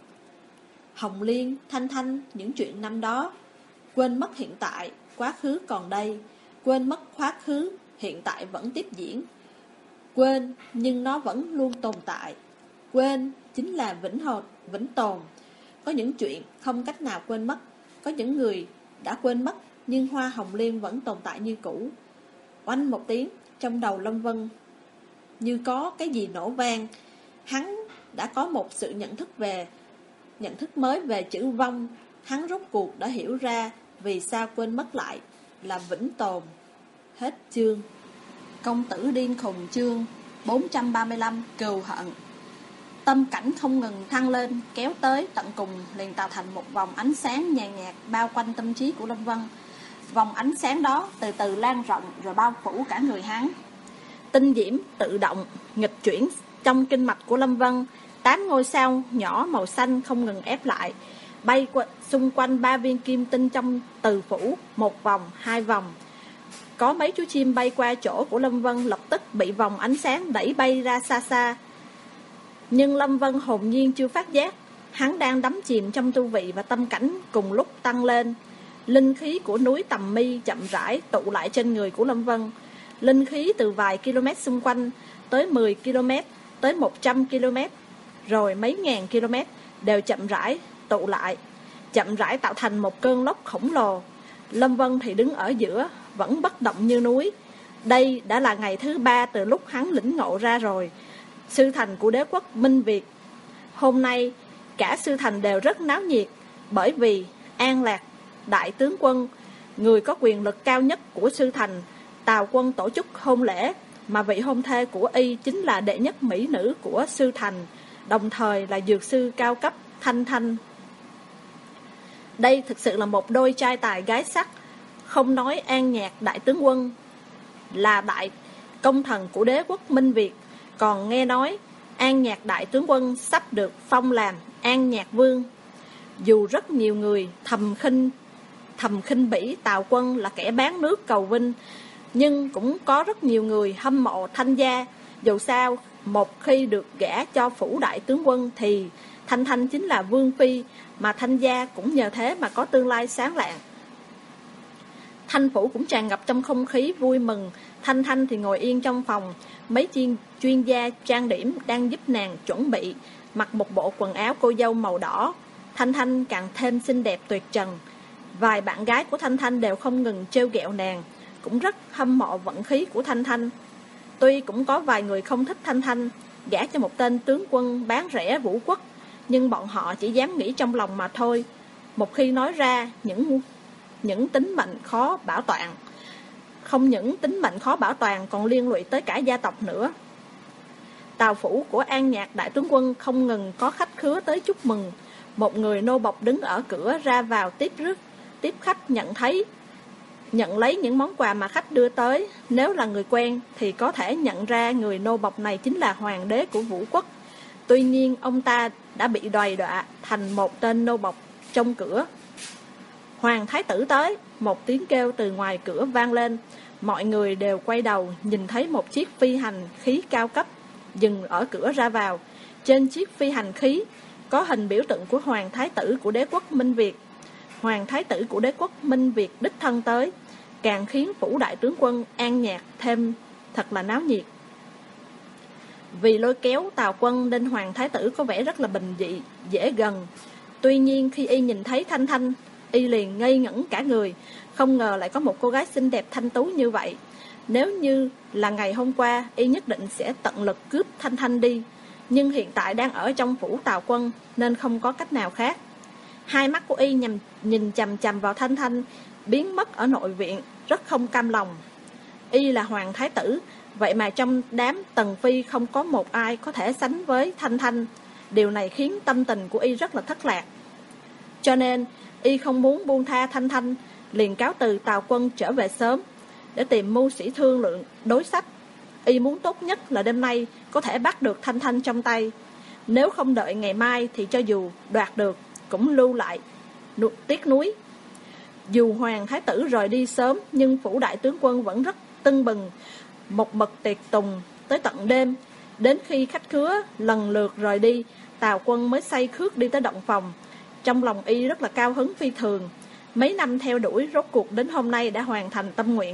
Hồng liên, Thanh Thanh, những chuyện năm đó. Quên mất hiện tại, quá khứ còn đây. Quên mất quá khứ, hiện tại vẫn tiếp diễn. Quên, nhưng nó vẫn luôn tồn tại. Quên chính là vĩnh hồn, vĩnh tồn. Có những chuyện không cách nào quên mất. Có những người đã quên mất, nhưng hoa hồng liên vẫn tồn tại như cũ. Oanh một tiếng, trong đầu Lâm Vân như có cái gì nổ vang. Hắn đã có một sự nhận thức về Nhận thức mới về chữ vong. Hắn rốt cuộc đã hiểu ra vì sao quên mất lại là vĩnh tồn. Hết chương. Công tử điên khùng chương bốn trăm ba mươi lăm, cừu hận. Tâm cảnh không ngừng thăng lên, kéo tới tận cùng, liền tạo thành một vòng ánh sáng nhàn nhạt bao quanh tâm trí của Lâm Vân. Vòng ánh sáng đó từ từ lan rộng rồi bao phủ cả người hắn. Tinh diễm tự động nghịch chuyển trong kinh mạch của Lâm Vân. Tám ngôi sao nhỏ màu xanh không ngừng ép lại, bay qua, xung quanh ba viên kim tinh trong từ phủ, một vòng, hai vòng. Có mấy chú chim bay qua chỗ của Lâm Vân, lập tức bị vòng ánh sáng đẩy bay ra xa xa. Nhưng Lâm Vân hồn nhiên chưa phát giác, hắn đang đắm chìm trong tu vị và tâm cảnh cùng lúc tăng lên. Linh khí của núi Tầm Mi chậm rãi tụ lại trên người của Lâm Vân. Linh khí từ vài km xung quanh tới mười ki lô mét, tới một trăm ki lô mét, rồi mấy ngàn km đều chậm rãi tụ lại, chậm rãi tạo thành một cơn lốc khổng lồ. Lâm Vân thì đứng ở giữa, vẫn bất động như núi. Đây đã là ngày thứ ba từ lúc hắn lĩnh ngộ ra rồi. Sư thành của đế quốc Minh Việt. Hôm nay cả sư thành đều rất náo nhiệt, bởi vì An Lạc đại tướng quân, người có quyền lực cao nhất của sư thành, Tào Quân tổ chức hôn lễ, mà vị hôn thê của y chính là đệ nhất mỹ nữ của sư thành, đồng thời là dược sư cao cấp Thanh Thanh. Đây thực sự là một đôi trai tài gái sắc. Không nói An Nhạc đại tướng quân là đại công thần của đế quốc Minh Việt, còn nghe nói An Nhạc đại tướng quân sắp được phong làm An Nhạc vương. Dù rất nhiều người thầm khinh thầm khinh bỉ Tào Quân là kẻ bán nước cầu vinh, nhưng cũng có rất nhiều người hâm mộ Thanh gia. Dù sao, một khi được gả cho phủ đại tướng quân thì Thanh Thanh chính là vương phi, mà Thanh gia cũng nhờ thế mà có tương lai sáng lạng. Thanh phủ cũng tràn ngập trong không khí vui mừng. Thanh Thanh thì ngồi yên trong phòng. Mấy chuyên, chuyên gia trang điểm đang giúp nàng chuẩn bị, mặc một bộ quần áo cô dâu màu đỏ. Thanh Thanh càng thêm xinh đẹp tuyệt trần. Vài bạn gái của Thanh Thanh đều không ngừng trêu ghẹo nàng, cũng rất hâm mộ vận khí của Thanh Thanh. Tuy cũng có vài người không thích Thanh Thanh, gả cho một tên tướng quân bán rẻ vũ quốc, nhưng bọn họ chỉ dám nghĩ trong lòng mà thôi. Một khi nói ra, những những tính mệnh khó bảo toàn. Không những tính mệnh khó bảo toàn, còn liên lụy tới cả gia tộc nữa. Tào phủ của An Nhạc đại tướng quân không ngừng có khách khứa tới chúc mừng. Một người nô bộc đứng ở cửa ra vào tiếp rước, tiếp khách nhận thấy nhận lấy những món quà mà khách đưa tới. Nếu là người quen thì có thể nhận ra người nô bộc này chính là hoàng đế của vũ quốc. Tuy nhiên ông ta đã bị đày đọa thành một tên nô bộc trong cửa. Hoàng thái tử tới, một tiếng kêu từ ngoài cửa vang lên. Mọi người đều quay đầu, nhìn thấy một chiếc phi hành khí cao cấp dừng ở cửa ra vào. Trên chiếc phi hành khí có hình biểu tượng của hoàng thái tử của đế quốc Minh Việt. Hoàng thái tử của đế quốc Minh Việt đích thân tới, càng khiến phủ đại tướng quân An Nhạc thêm thật là náo nhiệt. Vì lôi kéo Tào Quân nên hoàng thái tử có vẻ rất là bình dị, dễ gần. Tuy nhiên khi y nhìn thấy Thanh Thanh, y liền ngây ngẩn cả người. Không ngờ lại có một cô gái xinh đẹp thanh tú như vậy. Nếu như là ngày hôm qua, y nhất định sẽ tận lực cướp Thanh Thanh đi. Nhưng hiện tại đang ở trong phủ Tào Quân nên không có cách nào khác. Hai mắt của y nhằm nhìn chằm chằm vào Thanh Thanh biến mất ở nội viện, rất không cam lòng. Y là hoàng thái tử, vậy mà trong đám tần phi không có một ai có thể sánh với Thanh Thanh. Điều này khiến tâm tình của y rất là thất lạc. Cho nên y không muốn buông tha Thanh Thanh, liền cáo từ Tào Quân trở về sớm để tìm mưu sĩ thương lượng đối sách. Y muốn tốt nhất là đêm nay có thể bắt được Thanh Thanh trong tay. Nếu không đợi ngày mai thì cho dù đoạt được cũng lưu lại tiếc nuối. Dù hoàng thái tử rời đi sớm, nhưng phủ đại tướng quân vẫn rất tưng bừng, một mực tiệc tùng tới tận đêm. Đến khi khách khứa lần lượt rời đi, Tào Quân mới say khước đi tới động phòng. Trong lòng y rất là cao hứng phi thường. Mấy năm theo đuổi, rốt cuộc đến hôm nay đã hoàn thành tâm nguyện.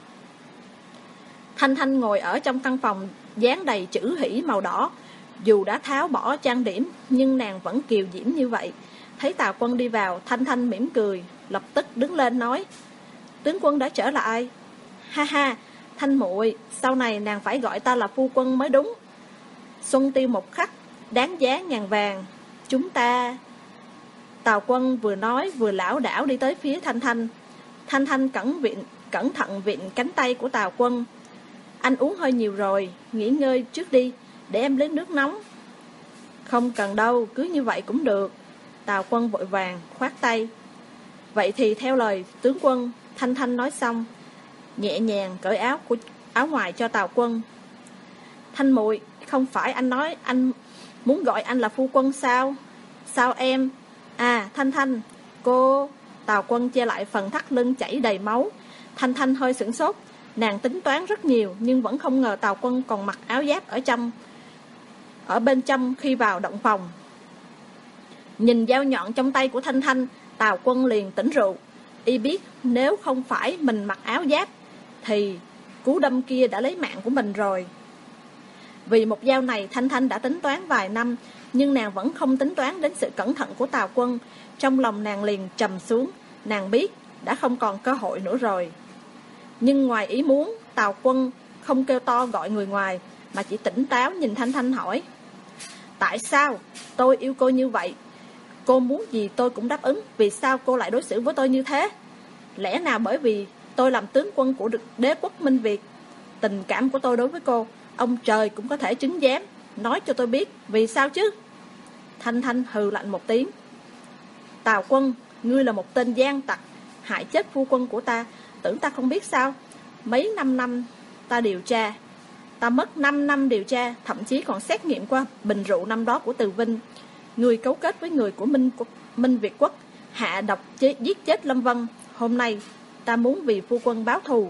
Thanh Thanh ngồi ở trong căn phòng dán đầy chữ hỷ màu đỏ. Dù đã tháo bỏ trang điểm, nhưng nàng vẫn kiều diễm như vậy. Thấy Tào Quân đi vào, Thanh Thanh mỉm cười, lập tức đứng lên nói: tướng quân đã trở lại. Ha ha, Thanh muội, sau này nàng phải gọi ta là phu quân mới đúng. Xuân tiêu một khắc, đáng giá ngàn vàng. Chúng ta... Tào Quân vừa nói vừa lảo đảo đi tới phía Thanh Thanh. Thanh Thanh cẩn, viện, cẩn thận vịn cánh tay của Tào Quân. Anh uống hơi nhiều rồi, nghỉ ngơi trước đi, để em lấy nước nóng. Không cần đâu, cứ như vậy cũng được. Tào Quân vội vàng khoát tay. Vậy thì theo lời tướng quân. Thanh Thanh nói xong, nhẹ nhàng cởi áo của áo ngoài cho Tào Quân. Thanh muội, không phải anh nói anh muốn gọi anh là phu quân sao? Sao em? À, Thanh Thanh, cô... Tào Quân che lại phần thắt lưng chảy đầy máu. Thanh Thanh hơi sửng sốt. Nàng tính toán rất nhiều, nhưng vẫn không ngờ Tào Quân còn mặc áo giáp ở trong ở bên trong khi vào động phòng. Nhìn dao nhọn trong tay của Thanh Thanh, Tào Quân liền tỉnh rượu. Y biết nếu không phải mình mặc áo giáp thì cú đâm kia đã lấy mạng của mình rồi. Vì một dao này Thanh Thanh đã tính toán vài năm, nhưng nàng vẫn không tính toán đến sự cẩn thận của Tào Quân. Trong lòng nàng liền trầm xuống. Nàng biết đã không còn cơ hội nữa rồi. Nhưng ngoài ý muốn, Tào Quân không kêu to gọi người ngoài, mà chỉ tỉnh táo nhìn Thanh Thanh hỏi: tại sao? Tôi yêu cô như vậy, cô muốn gì tôi cũng đáp ứng. Vì sao cô lại đối xử với tôi như thế? Lẽ nào bởi vì tôi làm tướng quân của đế quốc Minh Việt? Tình cảm của tôi đối với cô, ông trời cũng có thể chứng giám. Nói cho tôi biết, vì sao chứ? Thanh Thanh hừ lạnh một tiếng. Tào Quân, ngươi là một tên gian tặc, hại chết phu quân của ta. Tưởng ta không biết sao? Mấy năm năm ta điều tra, ta mất năm năm điều tra, thậm chí còn xét nghiệm qua bình rượu năm đó của Từ Vinh. Người cấu kết với người của Minh, Minh Việt Quốc, hạ độc chế, giết chết Lâm Vân. Hôm nay ta muốn vì phu quân báo thù.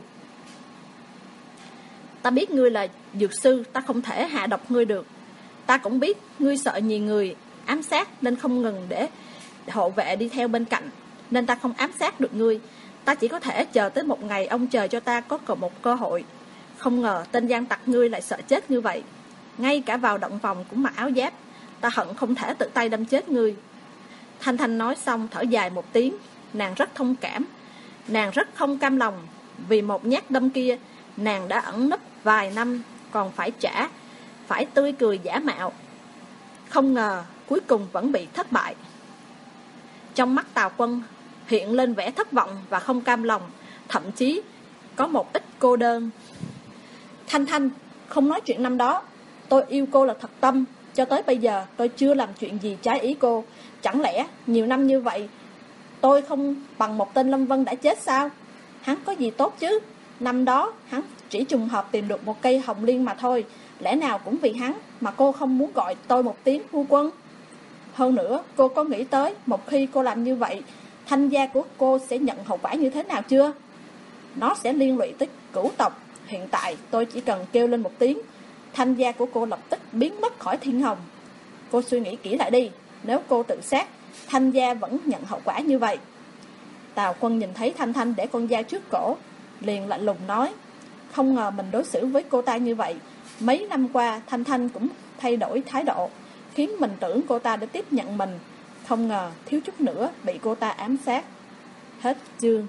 Ta biết ngươi là dược sư, ta không thể hạ độc ngươi được. Ta cũng biết ngươi sợ nhiều người ám sát nên không ngừng để hộ vệ đi theo bên cạnh, nên ta không ám sát được ngươi. Ta chỉ có thể chờ tới một ngày ông trời cho ta có còn một cơ hội. Không ngờ tên gian tặc ngươi lại sợ chết như vậy. Ngay cả vào động phòng cũng mặc áo giáp. Ta hận không thể tự tay đâm chết ngươi. Thanh Thanh nói xong thở dài một tiếng. Nàng rất thông cảm. Nàng rất không cam lòng. Vì một nhát đâm kia, nàng đã ẩn nấp vài năm, còn phải trả, phải tươi cười giả mạo. Không ngờ cuối cùng vẫn bị thất bại. Trong mắt Tào Quân hiện lên vẻ thất vọng và không cam lòng, thậm chí có một ít cô đơn. Thanh Thanh, không nói chuyện năm đó. Tôi yêu cô là thật tâm. Cho tới bây giờ tôi chưa làm chuyện gì trái ý cô. Chẳng lẽ nhiều năm như vậy tôi không bằng một tên Lâm Vân đã chết sao? Hắn có gì tốt chứ? Năm đó hắn chỉ trùng hợp tìm được một cây hồng liên mà thôi. Lẽ nào cũng vì hắn mà cô không muốn gọi tôi một tiếng phu quân? Hơn nữa, cô có nghĩ tới một khi cô làm như vậy, Thanh gia của cô sẽ nhận hậu quả như thế nào chưa? Nó sẽ liên lụy tới cửu tộc. Hiện tại tôi chỉ cần kêu lên một tiếng, Thanh gia của cô lập tức biến mất khỏi thiên hồng. Cô suy nghĩ kỹ lại đi. Nếu cô tự sát, Thanh gia vẫn nhận hậu quả như vậy. Tào Quân nhìn thấy Thanh Thanh để con dao trước cổ, liền lạnh lùng nói: không ngờ mình đối xử với cô ta như vậy. Mấy năm qua Thanh Thanh cũng thay đổi thái độ, khiến mình tưởng cô ta đã tiếp nhận mình. Không ngờ thiếu chút nữa bị cô ta ám sát. Hết chương.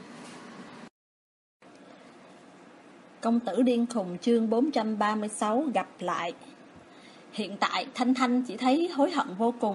Công tử điên khùng chương bốn trăm ba mươi sáu gặp lại. Hiện tại Thanh Thanh chỉ thấy hối hận vô cùng.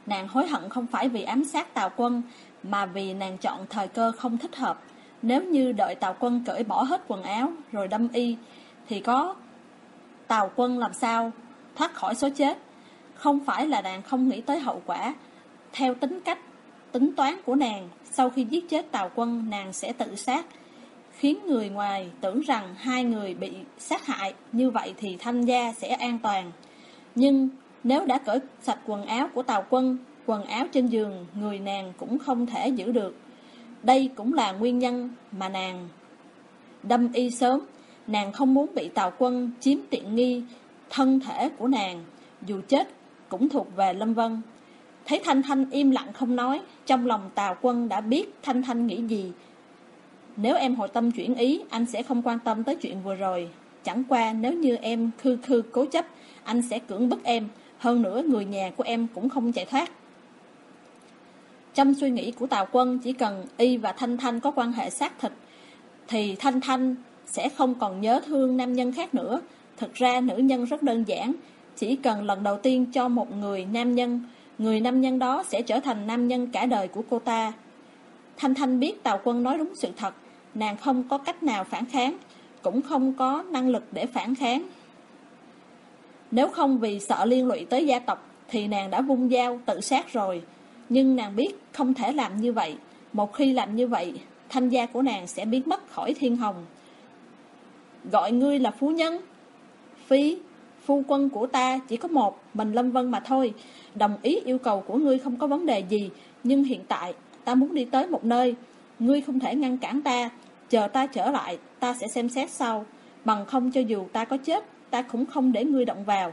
Nàng hối hận không phải vì ám sát Tào Quân, mà vì nàng chọn thời cơ không thích hợp. Nếu như đợi Tào Quân cởi bỏ hết quần áo rồi đâm y, thì có Tào Quân làm sao thoát khỏi số chết. Không phải là nàng không nghĩ tới hậu quả. Theo tính cách, tính toán của nàng, sau khi giết chết Tào Quân, nàng sẽ tự sát, khiến người ngoài tưởng rằng hai người bị sát hại. Như vậy thì Thanh gia sẽ an toàn. Nhưng nếu đã cởi sạch quần áo của Tào Quân, quần áo trên giường người nàng cũng không thể giữ được. Đây cũng là nguyên nhân mà nàng đâm y sớm. Nàng không muốn bị Tào Quân chiếm tiện nghi thân thể của nàng, dù chết cũng thuộc về Lâm Vân. Thấy Thanh Thanh im lặng không nói, trong lòng Tào Quân đã biết Thanh Thanh nghĩ gì. Nếu em hồi tâm chuyển ý, anh sẽ không quan tâm tới chuyện vừa rồi. Chẳng qua nếu như em khư khư cố chấp, anh sẽ cưỡng bức em. Hơn nữa người nhà của em cũng không chạy thoát. Trong suy nghĩ của Tào Quân, chỉ cần y và Thanh Thanh có quan hệ xác thịt, thì Thanh Thanh sẽ không còn nhớ thương nam nhân khác nữa. Thực ra nữ nhân rất đơn giản, chỉ cần lần đầu tiên cho một người nam nhân, người nam nhân đó sẽ trở thành nam nhân cả đời của cô ta. Thanh Thanh biết Tào Quân nói đúng sự thật, nàng không có cách nào phản kháng, cũng không có năng lực để phản kháng. Nếu không vì sợ liên lụy tới gia tộc thì nàng đã vung dao tự sát rồi. Nhưng nàng biết không thể làm như vậy. Một khi làm như vậy, thanh gia của nàng sẽ biến mất khỏi thiên hồng. Gọi ngươi là phu nhân? Phi, phu quân của ta chỉ có một, mình Lâm Vân mà thôi. Đồng ý yêu cầu của ngươi không có vấn đề gì, nhưng hiện tại ta muốn đi tới một nơi, ngươi không thể ngăn cản ta. Chờ ta trở lại, ta sẽ xem xét sau. Bằng không cho dù ta có chết, ta cũng không để ngươi động vào.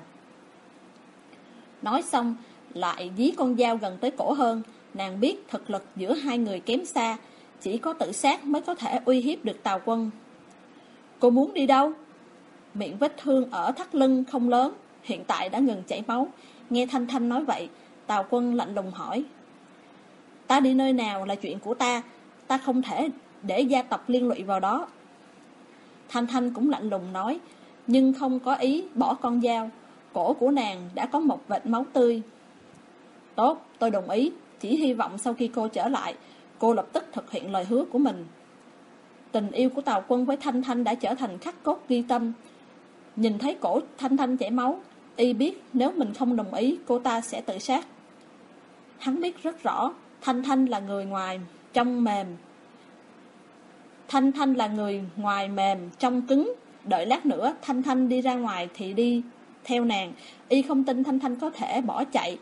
Nói xong lại dí con dao gần tới cổ hơn. Nàng biết thực lực giữa hai người kém xa, chỉ có tự sát mới có thể uy hiếp được Tào Quân. Cô muốn đi đâu? Miệng vết thương ở thắt lưng không lớn, hiện tại đã ngừng chảy máu. Nghe Thanh Thanh nói vậy, Tào Quân lạnh lùng hỏi: Ta đi nơi nào là chuyện của ta, ta không thể để gia tộc liên lụy vào đó. Thanh Thanh cũng lạnh lùng nói, nhưng không có ý bỏ con dao. Cổ của nàng đã có một vệt máu tươi. Tốt, tôi đồng ý, chỉ hy vọng sau khi cô trở lại, cô lập tức thực hiện lời hứa của mình. Tình yêu của Tào Quân với Thanh Thanh đã trở thành khắc cốt ghi tâm. Nhìn thấy cổ Thanh Thanh chảy máu, y biết nếu mình không đồng ý, cô ta sẽ tự sát. Hắn biết rất rõ, Thanh Thanh là người ngoài trong mềm. Thanh Thanh là người ngoài mềm trong cứng. Đợi lát nữa Thanh Thanh đi ra ngoài thì đi theo nàng. Y không tin Thanh Thanh có thể bỏ chạy.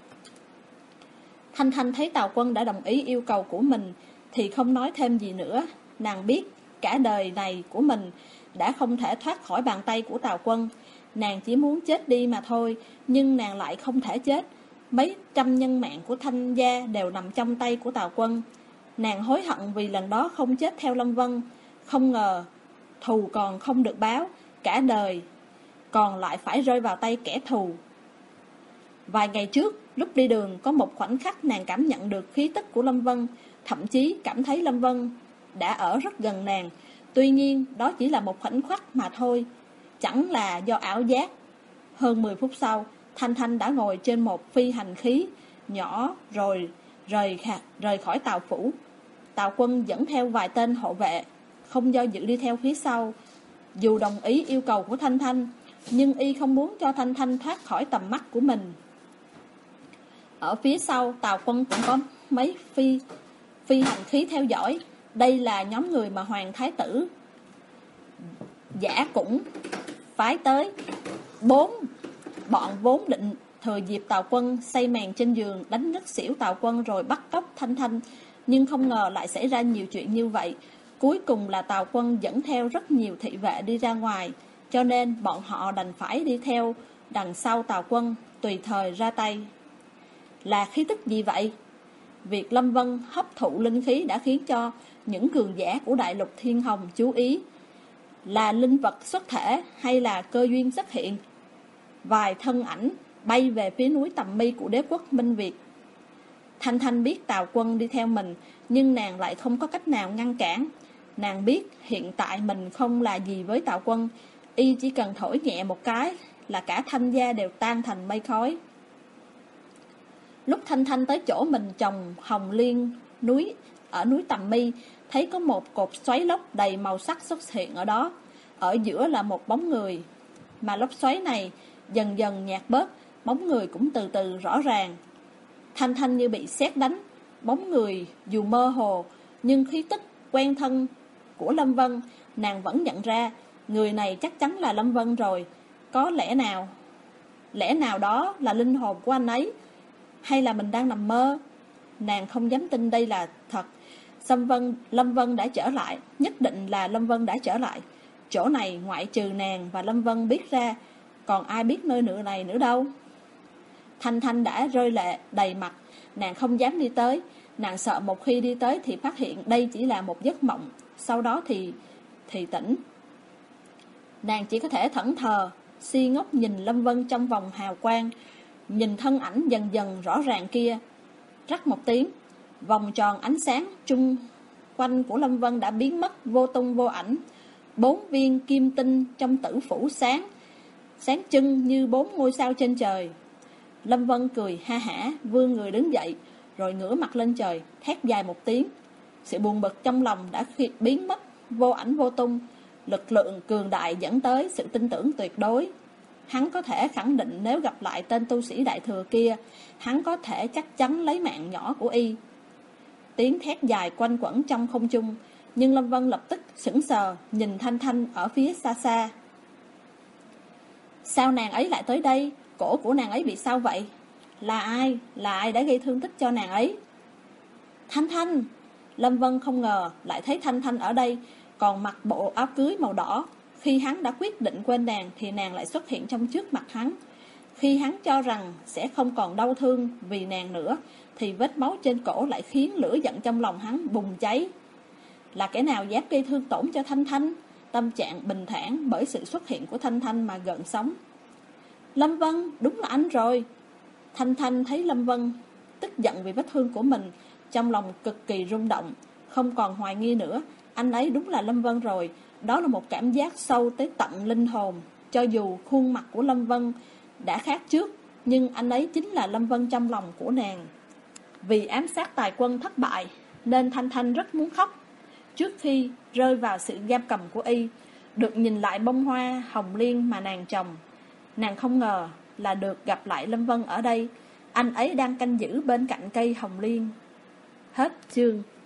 Thanh Thanh thấy Tào Quân đã đồng ý yêu cầu của mình thì không nói thêm gì nữa. Nàng biết cả đời này của mình đã không thể thoát khỏi bàn tay của Tào Quân. Nàng chỉ muốn chết đi mà thôi, nhưng nàng lại không thể chết. Mấy trăm nhân mạng của Thanh gia đều nằm trong tay của Tào Quân. Nàng hối hận vì lần đó không chết theo Lâm Vân. Không ngờ thù còn không được báo, cả đời còn lại phải rơi vào tay kẻ thù. Vài ngày trước, lúc đi đường, có một khoảnh khắc nàng cảm nhận được khí tức của Lâm Vân, thậm chí cảm thấy Lâm Vân đã ở rất gần nàng. Tuy nhiên, đó chỉ là một khoảnh khắc mà thôi, chẳng là do ảo giác. Hơn mười phút sau, Thanh Thanh đã ngồi trên một phi hành khí nhỏ rồi rời, rời khỏi Tào phủ. Tào Quân dẫn theo vài tên hộ vệ, không do dự đi theo phía sau. Dù đồng ý yêu cầu của Thanh Thanh, nhưng y không muốn cho Thanh Thanh thoát khỏi tầm mắt của mình. Ở phía sau, Tào Quân cũng có mấy phi phi hành khí theo dõi. Đây là nhóm người mà Hoàng Thái tử Giả cũng phái tới. Bốn bọn vốn định thừa dịp Tào Quân xây màn trên giường đánh ngất xỉu Tào Quân rồi bắt cóc Thanh Thanh, nhưng không ngờ lại xảy ra nhiều chuyện như vậy. Cuối cùng là Tào Quân dẫn theo rất nhiều thị vệ đi ra ngoài, cho nên bọn họ đành phải đi theo đằng sau Tào Quân, tùy thời ra tay. Là khí tức gì vậy? Việc Lâm Vân hấp thụ linh khí đã khiến cho những cường giả của đại lục Thiên Hồng chú ý. Là linh vật xuất thể hay là cơ duyên xuất hiện? Vài thân ảnh bay về phía núi Tầm Mi của đế quốc Minh Việt. Thanh Thanh biết Tào Quân đi theo mình, nhưng nàng lại không có cách nào ngăn cản. Nàng biết hiện tại mình không là gì với Tào Quân, y chỉ cần thổi nhẹ một cái là cả Thanh gia đều tan thành mây khói. Lúc Thanh Thanh tới chỗ mình trồng hồng liên núi ở núi Tầm Mi, thấy có một cột xoáy lốc đầy màu sắc xuất hiện ở đó. Ở giữa là một bóng người, mà lốc xoáy này dần dần nhạt bớt, bóng người cũng từ từ rõ ràng. Thanh Thanh như bị sét đánh, bóng người dù mơ hồ nhưng khí tức quen thân của Lâm Vân, nàng vẫn nhận ra người này chắc chắn là Lâm Vân rồi. Có lẽ nào Lẽ nào đó là linh hồn của anh ấy, hay là mình đang nằm mơ? Nàng không dám tin đây là thật. Lâm Vân, Lâm Vân đã trở lại, nhất định là Lâm Vân đã trở lại. Chỗ này ngoại trừ nàng và Lâm Vân biết ra, còn ai biết nơi nữa này nữa đâu. Thanh Thanh đã rơi lệ đầy mặt, nàng không dám đi tới. Nàng sợ một khi đi tới thì phát hiện đây chỉ là một giấc mộng, sau đó thì thì tỉnh. Nàng chỉ có thể thẫn thờ, si ngốc nhìn Lâm Vân trong vòng hào quang, nhìn thân ảnh dần dần rõ ràng kia. Rắc một tiếng, vòng tròn ánh sáng chung quanh của Lâm Vân đã biến mất vô tung vô ảnh. Bốn viên kim tinh trong tử phủ sáng, sáng trưng như bốn ngôi sao trên trời. Lâm Vân cười ha hả, vươn người đứng dậy, rồi ngửa mặt lên trời, thét dài một tiếng. Sự buồn bực trong lòng đã biến mất vô ảnh vô tung. Lực lượng cường đại dẫn tới sự tin tưởng tuyệt đối. Hắn có thể khẳng định nếu gặp lại tên tu sĩ đại thừa kia, hắn có thể chắc chắn lấy mạng nhỏ của y. Tiếng thét dài quanh quẩn trong không trung, nhưng Lâm Vân lập tức sững sờ, nhìn Thanh Thanh ở phía xa xa. Sao nàng ấy lại tới đây? Cổ của nàng ấy bị sao vậy? Là ai? Là ai đã gây thương tích cho nàng ấy? Thanh Thanh! Lâm Vân không ngờ lại thấy Thanh Thanh ở đây, còn mặc bộ áo cưới màu đỏ. Khi hắn đã quyết định quên nàng thì nàng lại xuất hiện trong trước mặt hắn. Khi hắn cho rằng sẽ không còn đau thương vì nàng nữa, thì vết máu trên cổ lại khiến lửa giận trong lòng hắn bùng cháy. Là kẻ nào dám gây thương tổn cho Thanh Thanh? Tâm trạng bình thản bởi sự xuất hiện của Thanh Thanh mà gợn sóng. Lâm Vân, đúng là anh rồi. Thanh Thanh thấy Lâm Vân tức giận vì vết thương của mình, trong lòng cực kỳ rung động, không còn hoài nghi nữa. Anh ấy đúng là Lâm Vân rồi. Đó là một cảm giác sâu tới tận linh hồn. Cho dù khuôn mặt của Lâm Vân đã khác trước, nhưng anh ấy chính là Lâm Vân trong lòng của nàng. Vì ám sát tài quân thất bại, nên Thanh Thanh rất muốn khóc. Trước khi rơi vào sự giam cầm của y, được nhìn lại bông hoa hồng liên mà nàng trồng, nàng không ngờ là được gặp lại Lâm Vân ở đây. Anh ấy đang canh giữ bên cạnh cây hồng liên. Hết chương.